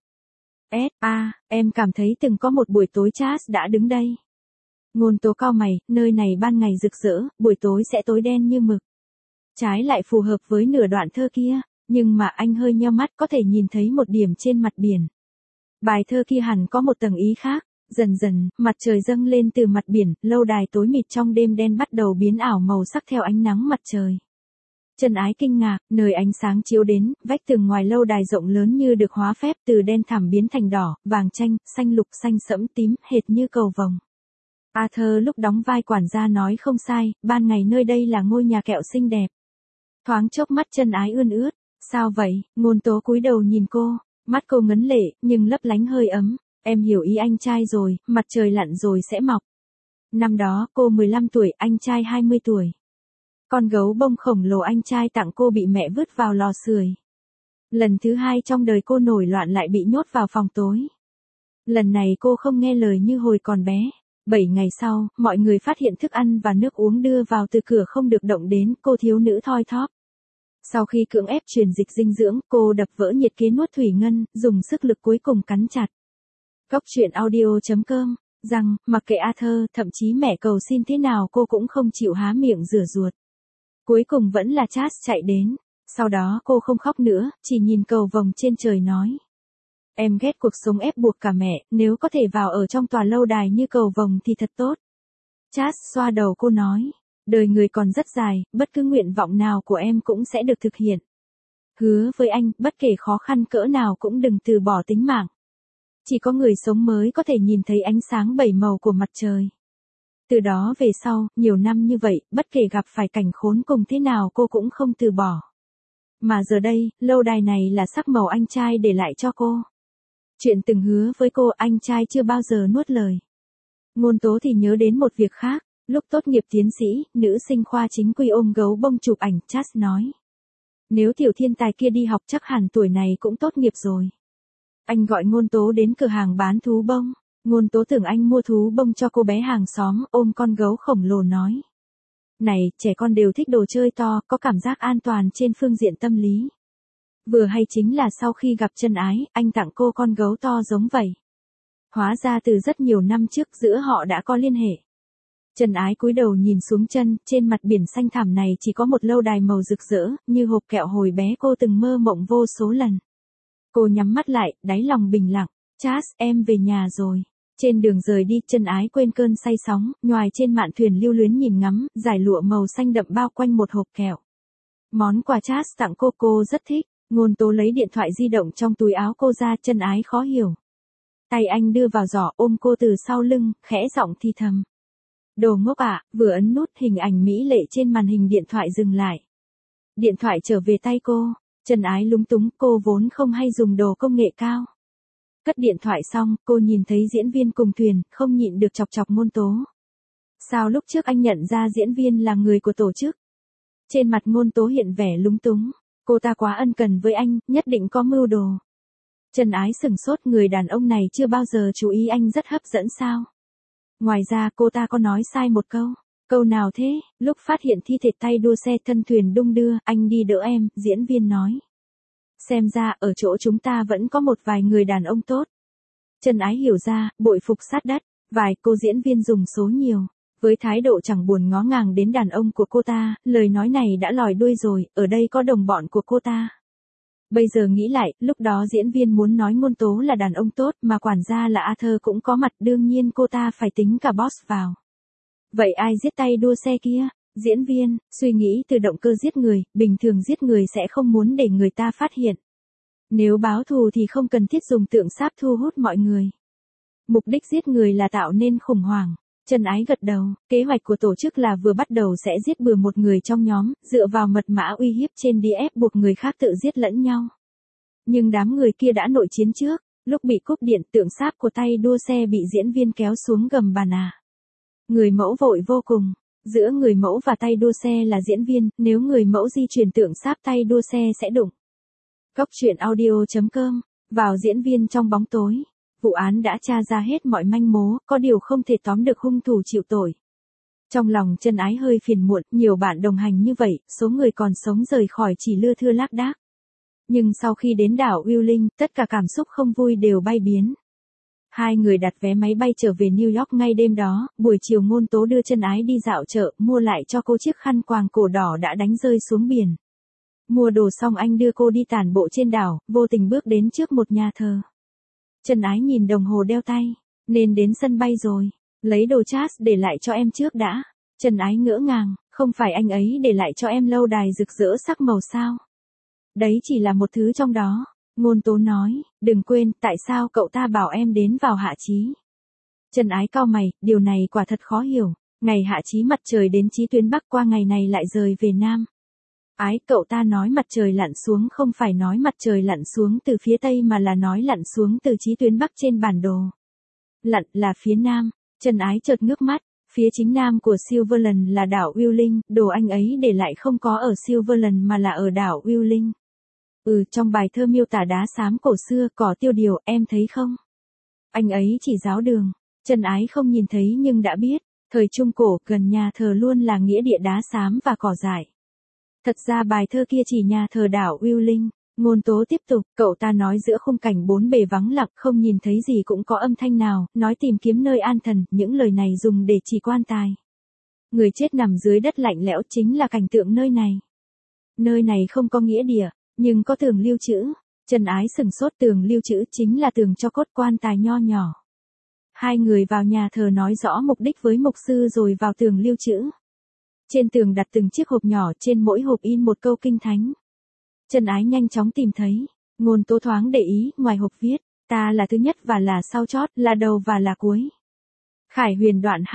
Em cảm thấy từng có một buổi tối Charles đã đứng đây. Ngôn Tố cau mày, nơi này ban ngày rực rỡ, buổi tối sẽ tối đen như mực. Trái lại phù hợp với nửa đoạn thơ kia, nhưng mà anh hơi nheo mắt có thể nhìn thấy một điểm trên mặt biển. Bài thơ kia hẳn có một tầng ý khác. Dần dần, mặt trời dâng lên từ mặt biển, lâu đài tối mịt trong đêm đen bắt đầu biến ảo màu sắc theo ánh nắng mặt trời. Trân Ái kinh ngạc, nơi ánh sáng chiếu đến, vách tường ngoài lâu đài rộng lớn như được hóa phép, từ đen thẳm biến thành đỏ, vàng chanh, xanh lục, xanh sẫm, tím, hệt như cầu vồng. Arthur lúc đóng vai quản gia nói không sai, ban ngày nơi đây là ngôi nhà kẹo xinh đẹp. Thoáng chốc mắt Trân Ái ươn ướt, sao vậy? Ngôn Tố cúi đầu nhìn cô, mắt cô ngấn lệ, nhưng lấp lánh hơi ấm. Em hiểu ý anh trai rồi, mặt trời lặn rồi sẽ mọc. Năm đó, cô 15 tuổi, anh trai 20 tuổi. Con gấu bông khổng lồ anh trai tặng cô bị mẹ vứt vào lò sưởi. Lần thứ hai trong đời cô nổi loạn lại bị nhốt vào phòng tối. Lần này cô không nghe lời như hồi còn bé. 7 ngày sau, mọi người phát hiện thức ăn và nước uống đưa vào từ cửa không được động đến, cô thiếu nữ thoi thóp. Sau khi cưỡng ép truyền dịch dinh dưỡng, cô đập vỡ nhiệt kế nuốt thủy ngân, dùng sức lực cuối cùng cắn chặt. Góc truyện audio.com, rằng, mặc kệ Arthur, thậm chí mẹ cầu xin thế nào cô cũng không chịu há miệng rửa ruột. Cuối cùng vẫn là Charles chạy đến. Sau đó cô không khóc nữa, chỉ nhìn cầu vồng trên trời nói. Em ghét cuộc sống ép buộc cả mẹ, nếu có thể vào ở trong tòa lâu đài như cầu vồng thì thật tốt. Charles xoa đầu cô nói. Đời người còn rất dài, bất cứ nguyện vọng nào của em cũng sẽ được thực hiện. Hứa với anh, bất kể khó khăn cỡ nào cũng đừng từ bỏ tính mạng. Chỉ có người sống mới có thể nhìn thấy ánh sáng bảy màu của mặt trời. Từ đó về sau, nhiều năm như vậy, bất kể gặp phải cảnh khốn cùng thế nào cô cũng không từ bỏ. Mà giờ đây, lâu đài này là sắc màu anh trai để lại cho cô. Chuyện từng hứa với cô, anh trai chưa bao giờ nuốt lời. Ngôn Tố thì nhớ đến một việc khác, lúc tốt nghiệp tiến sĩ, nữ sinh khoa chính quy ôm gấu bông chụp ảnh, Charles nói. Nếu tiểu thiên tài kia đi học chắc hẳn tuổi này cũng tốt nghiệp rồi. Anh gọi Ngôn Tố đến cửa hàng bán thú bông. Ngôn Tố tưởng anh mua thú bông cho cô bé hàng xóm, ôm con gấu khổng lồ nói. Này, trẻ con đều thích đồ chơi to, có cảm giác an toàn trên phương diện tâm lý. Vừa hay chính là sau khi gặp Trân Ái, anh tặng cô con gấu to giống vậy. Hóa ra từ rất nhiều năm trước giữa họ đã có liên hệ. Trân Ái cúi đầu nhìn xuống chân, trên mặt biển xanh thẳm này chỉ có một lâu đài màu rực rỡ, như hộp kẹo hồi bé cô từng mơ mộng vô số lần. Cô nhắm mắt lại, đáy lòng bình lặng. Charles, em về nhà rồi. Trên đường rời đi, Trân Ái quên cơn say sóng, nhoài trên mạn thuyền lưu luyến nhìn ngắm, dải lụa màu xanh đậm bao quanh một hộp kẹo. Món quà Charles tặng cô rất thích. Ngôn Tố lấy điện thoại di động trong túi áo cô ra, Trân Ái khó hiểu. Tay anh đưa vào giỏ, ôm cô từ sau lưng, khẽ giọng thì thầm. Đồ ngốc ạ, vừa ấn nút hình ảnh mỹ lệ trên màn hình điện thoại dừng lại. Điện thoại trở về tay cô. Trân Ái lúng túng, cô vốn không hay dùng đồ công nghệ cao. Cất điện thoại xong, cô nhìn thấy diễn viên cùng thuyền, không nhịn được chọc chọc Ngôn Tố. Sao lúc trước anh nhận ra diễn viên là người của tổ chức? Trên mặt Ngôn Tố hiện vẻ lúng túng. Cô ta quá ân cần với anh, nhất định có mưu đồ. Trần Ái sửng sốt, người đàn ông này chưa bao giờ chú ý anh rất hấp dẫn sao? Ngoài ra cô ta có nói sai một câu. Câu nào thế? Lúc phát hiện thi thể tay đua xe thân thuyền đung đưa, anh đi đỡ em, diễn viên nói. Xem ra ở chỗ chúng ta vẫn có một vài người đàn ông tốt. Trần Ái hiểu ra, bội phục sát đất, vài cô diễn viên dùng số nhiều. Với thái độ chẳng buồn ngó ngàng đến đàn ông của cô ta, lời nói này đã lòi đuôi rồi, ở đây có đồng bọn của cô ta. Bây giờ nghĩ lại, lúc đó diễn viên muốn nói Ngôn Tố là đàn ông tốt mà quản gia là Arthur cũng có mặt, đương nhiên cô ta phải tính cả boss vào. Vậy ai giết tay đua xe kia? Diễn viên, suy nghĩ từ động cơ giết người, bình thường giết người sẽ không muốn để người ta phát hiện. Nếu báo thù thì không cần thiết dùng tượng sáp thu hút mọi người. Mục đích giết người là tạo nên khủng hoảng. Trần Ái gật đầu, kế hoạch của tổ chức là vừa bắt đầu sẽ giết bừa một người trong nhóm, dựa vào mật mã uy hiếp trên đi ép buộc người khác tự giết lẫn nhau. Nhưng đám người kia đã nội chiến trước, lúc bị cúp điện tượng sáp của tay đua xe bị diễn viên kéo xuống gầm bàn à. Người mẫu vội vô cùng, giữa người mẫu và tay đua xe là diễn viên, nếu người mẫu di chuyển tượng sáp tay đua xe sẽ đụng. Cốc truyện audio.com, vào diễn viên trong bóng tối. Vụ án đã tra ra hết mọi manh mối, có điều không thể tóm được hung thủ chịu tội. Trong lòng Trần Ái hơi phiền muộn, nhiều bạn đồng hành như vậy, số người còn sống rời khỏi chỉ lưa thưa lác đác. Nhưng sau khi đến đảo Yêu Linh, tất cả cảm xúc không vui đều bay biến. Hai người đặt vé máy bay trở về New York ngay đêm đó, buổi chiều Ngôn Tố đưa Trần Ái đi dạo chợ, mua lại cho cô chiếc khăn quàng cổ đỏ đã đánh rơi xuống biển. Mua đồ xong anh đưa cô đi tản bộ trên đảo, vô tình bước đến trước một nhà thờ. Trần Ái nhìn đồng hồ đeo tay, nên đến sân bay rồi, lấy đồ Charles để lại cho em trước đã. Trần Ái ngỡ ngàng, không phải anh ấy để lại cho em lâu đài rực rỡ sắc màu sao? Đấy chỉ là một thứ trong đó. Ngôn Tố nói, đừng quên, tại sao cậu ta bảo em đến vào hạ chí? Trần Ái cau mày, điều này quả thật khó hiểu. Ngày hạ chí mặt trời đến chí tuyến Bắc, qua ngày này lại rời về Nam. Ái, cậu ta nói mặt trời lặn xuống không phải nói mặt trời lặn xuống từ phía Tây mà là nói lặn xuống từ chí tuyến Bắc trên bản đồ. Lặn là phía Nam. Trần Ái chợt ngước mắt, phía chính Nam của Silverland là đảo Yêu Linh, đồ anh ấy để lại không có ở Silverland mà là ở đảo Yêu Linh. Trong bài thơ miêu tả đá xám cổ xưa, cỏ tiêu điều, em thấy không? Anh ấy chỉ giáo đường. Trần Ái không nhìn thấy nhưng đã biết, thời Trung Cổ, gần nhà thờ luôn là nghĩa địa đá xám và cỏ dại. Thật ra bài thơ kia chỉ nhà thờ đảo Yêu Linh. Ngôn Tố tiếp tục, cậu ta nói giữa khung cảnh bốn bề vắng lặng, không nhìn thấy gì cũng có âm thanh nào, nói tìm kiếm nơi an thần, những lời này dùng để chỉ quan tài. Người chết nằm dưới đất lạnh lẽo chính là cảnh tượng nơi này. Nơi này không có nghĩa địa, nhưng có tường lưu trữ. Trần Ái sửng sốt, tường lưu trữ chính là tường cho cốt quan tài nho nhỏ. Hai người vào nhà thờ nói rõ mục đích với mục sư rồi vào tường lưu trữ. Trên tường đặt từng chiếc hộp nhỏ, trên mỗi hộp in một câu kinh thánh. Trần Ái nhanh chóng tìm thấy. Ngôn Tố thoáng để ý, ngoài hộp viết, ta là thứ nhất và là sau chót, là đầu và là cuối. Khải Huyền đoạn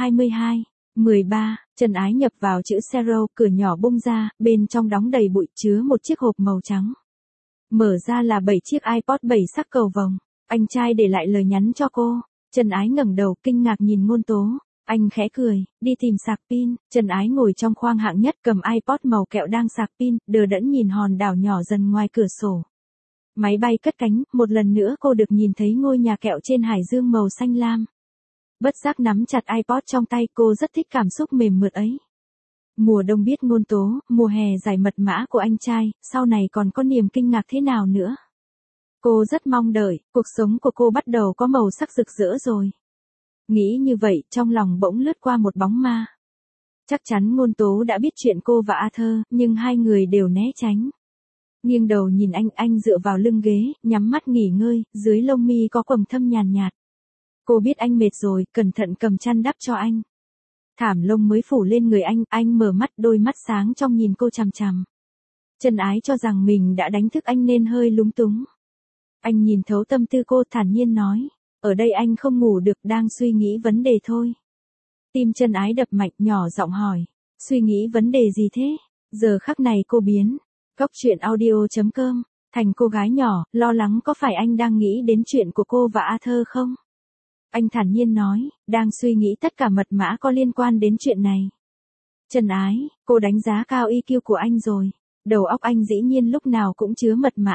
22:13, Trần Ái nhập vào chữ Zero, cửa nhỏ bung ra, bên trong đóng đầy bụi, chứa một chiếc hộp màu trắng. Mở ra là 7 chiếc iPod 7 sắc cầu vồng. Anh trai để lại lời nhắn cho cô. Trần Ái ngẩng đầu, kinh ngạc nhìn Ngôn Tố. Anh khẽ cười, đi tìm sạc pin. Trần Ái ngồi trong khoang hạng nhất, cầm iPod màu kẹo đang sạc pin, đờ đẫn nhìn hòn đảo nhỏ dần ngoài cửa sổ. Máy bay cất cánh, một lần nữa cô được nhìn thấy ngôi nhà kẹo trên hải dương màu xanh lam. Bất giác nắm chặt iPod trong tay, cô rất thích cảm xúc mềm mượt ấy. Mùa đông biết Ngôn Tố, mùa hè giải mật mã của anh trai, sau này còn có niềm kinh ngạc thế nào nữa. Cô rất mong đợi, cuộc sống của cô bắt đầu có màu sắc rực rỡ rồi. Nghĩ như vậy, trong lòng bỗng lướt qua một bóng ma. Chắc chắn Ngôn Tố đã biết chuyện cô và Arthur, nhưng hai người đều né tránh. Nghiêng đầu nhìn anh dựa vào lưng ghế, nhắm mắt nghỉ ngơi, dưới lông mi có quầng thâm nhàn nhạt. Cô biết anh mệt rồi, cẩn thận cầm chăn đắp cho anh. Thảm lông mới phủ lên người anh mở mắt, đôi mắt sáng trong nhìn cô chằm chằm. Trần Ái cho rằng mình đã đánh thức anh nên hơi lúng túng. Anh nhìn thấu tâm tư cô, thản nhiên nói, ở đây anh không ngủ được, đang suy nghĩ vấn đề thôi. Tim Trần Ái đập mạnh, nhỏ giọng hỏi, suy nghĩ vấn đề gì thế? Giờ khắc này cô biến, Cốc truyện audio.com, thành cô gái nhỏ, lo lắng có phải anh đang nghĩ đến chuyện của cô và Arthur không? Anh thản nhiên nói, đang suy nghĩ tất cả mật mã có liên quan đến chuyện này. Trần Ái, cô đánh giá cao EQ của anh rồi. Đầu óc anh dĩ nhiên lúc nào cũng chứa mật mã.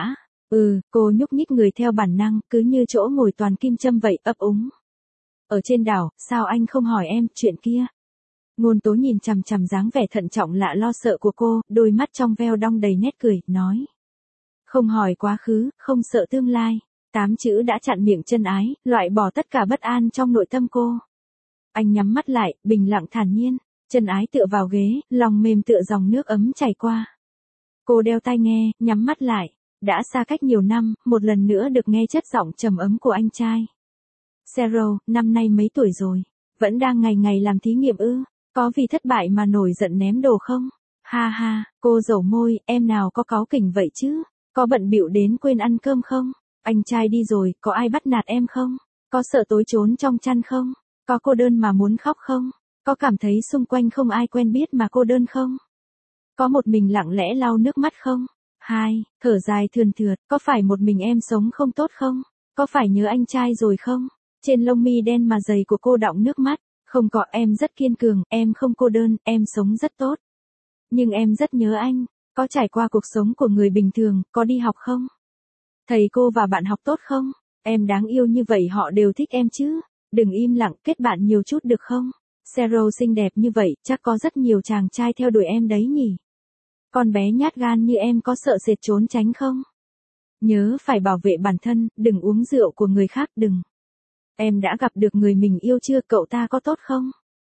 Cô nhúc nhích người theo bản năng, cứ như chỗ ngồi toàn kim châm vậy, ấp úng. Ở trên đảo, sao anh không hỏi em chuyện kia? Ngôn Tố nhìn chằm chằm dáng vẻ thận trọng lạ lo sợ của cô, đôi mắt trong veo đong đầy nét cười, nói. Không hỏi quá khứ, không sợ tương lai. 8 chữ đã chặn miệng Chân Ái, loại bỏ tất cả bất an trong nội tâm cô. Anh nhắm mắt lại, bình lặng thản nhiên. Chân Ái tựa vào ghế, lòng mềm tựa dòng nước ấm chảy qua. Cô đeo tai nghe, nhắm mắt lại. Đã xa cách nhiều năm, một lần nữa được nghe chất giọng trầm ấm của anh trai. Zero, năm nay mấy tuổi rồi? Vẫn đang ngày ngày làm thí nghiệm ư? Có vì thất bại mà nổi giận ném đồ không? Ha ha, cô dầu môi, em nào có cáu kỉnh vậy chứ? Có bận bịu đến quên ăn cơm không? Anh trai đi rồi, có ai bắt nạt em không? Có sợ tối trốn trong chăn không? Có cô đơn mà muốn khóc không? Có cảm thấy xung quanh không ai quen biết mà cô đơn không? Có một mình lặng lẽ lau nước mắt không? Thở dài thườn thượt, có phải một mình em sống không tốt không? Có phải nhớ anh trai rồi không? Trên lông mi đen mà dày của cô đọng nước mắt. Không có, em rất kiên cường, em không cô đơn, em sống rất tốt. Nhưng em rất nhớ anh. Có trải qua cuộc sống của người bình thường, có đi học không? Thầy cô và bạn học tốt không? Em đáng yêu như vậy họ đều thích em chứ? Đừng im lặng, kết bạn nhiều chút được không? Zero xinh đẹp như vậy, chắc có rất nhiều chàng trai theo đuổi em đấy nhỉ? Con bé nhát gan như em có sợ sệt trốn tránh không? Nhớ phải bảo vệ bản thân, đừng uống rượu của người khác, đừng. Em đã gặp được người mình yêu chưa, cậu ta có tốt không?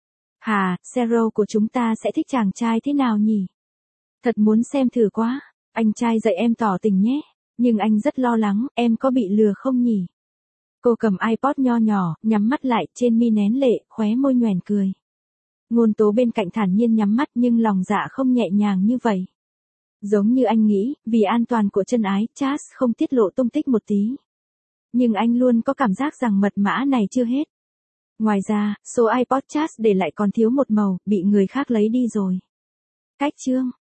Zero của chúng ta sẽ thích chàng trai thế nào nhỉ? Thật muốn xem thử quá. Anh trai dạy em tỏ tình nhé. Nhưng anh rất lo lắng, em có bị lừa không nhỉ? Cô cầm iPod nho nhỏ, nhắm mắt lại, trên mi nén lệ, khóe môi nhoẻn cười. Ngôn Tố bên cạnh thản nhiên nhắm mắt nhưng lòng dạ không nhẹ nhàng như vậy. Giống như anh nghĩ, vì an toàn của Chân Ái, Charles không tiết lộ tung tích một tí. Nhưng anh luôn có cảm giác rằng mật mã này chưa hết. Ngoài ra, số iPod Charles để lại còn thiếu một màu, bị người khác lấy đi rồi. Cách chương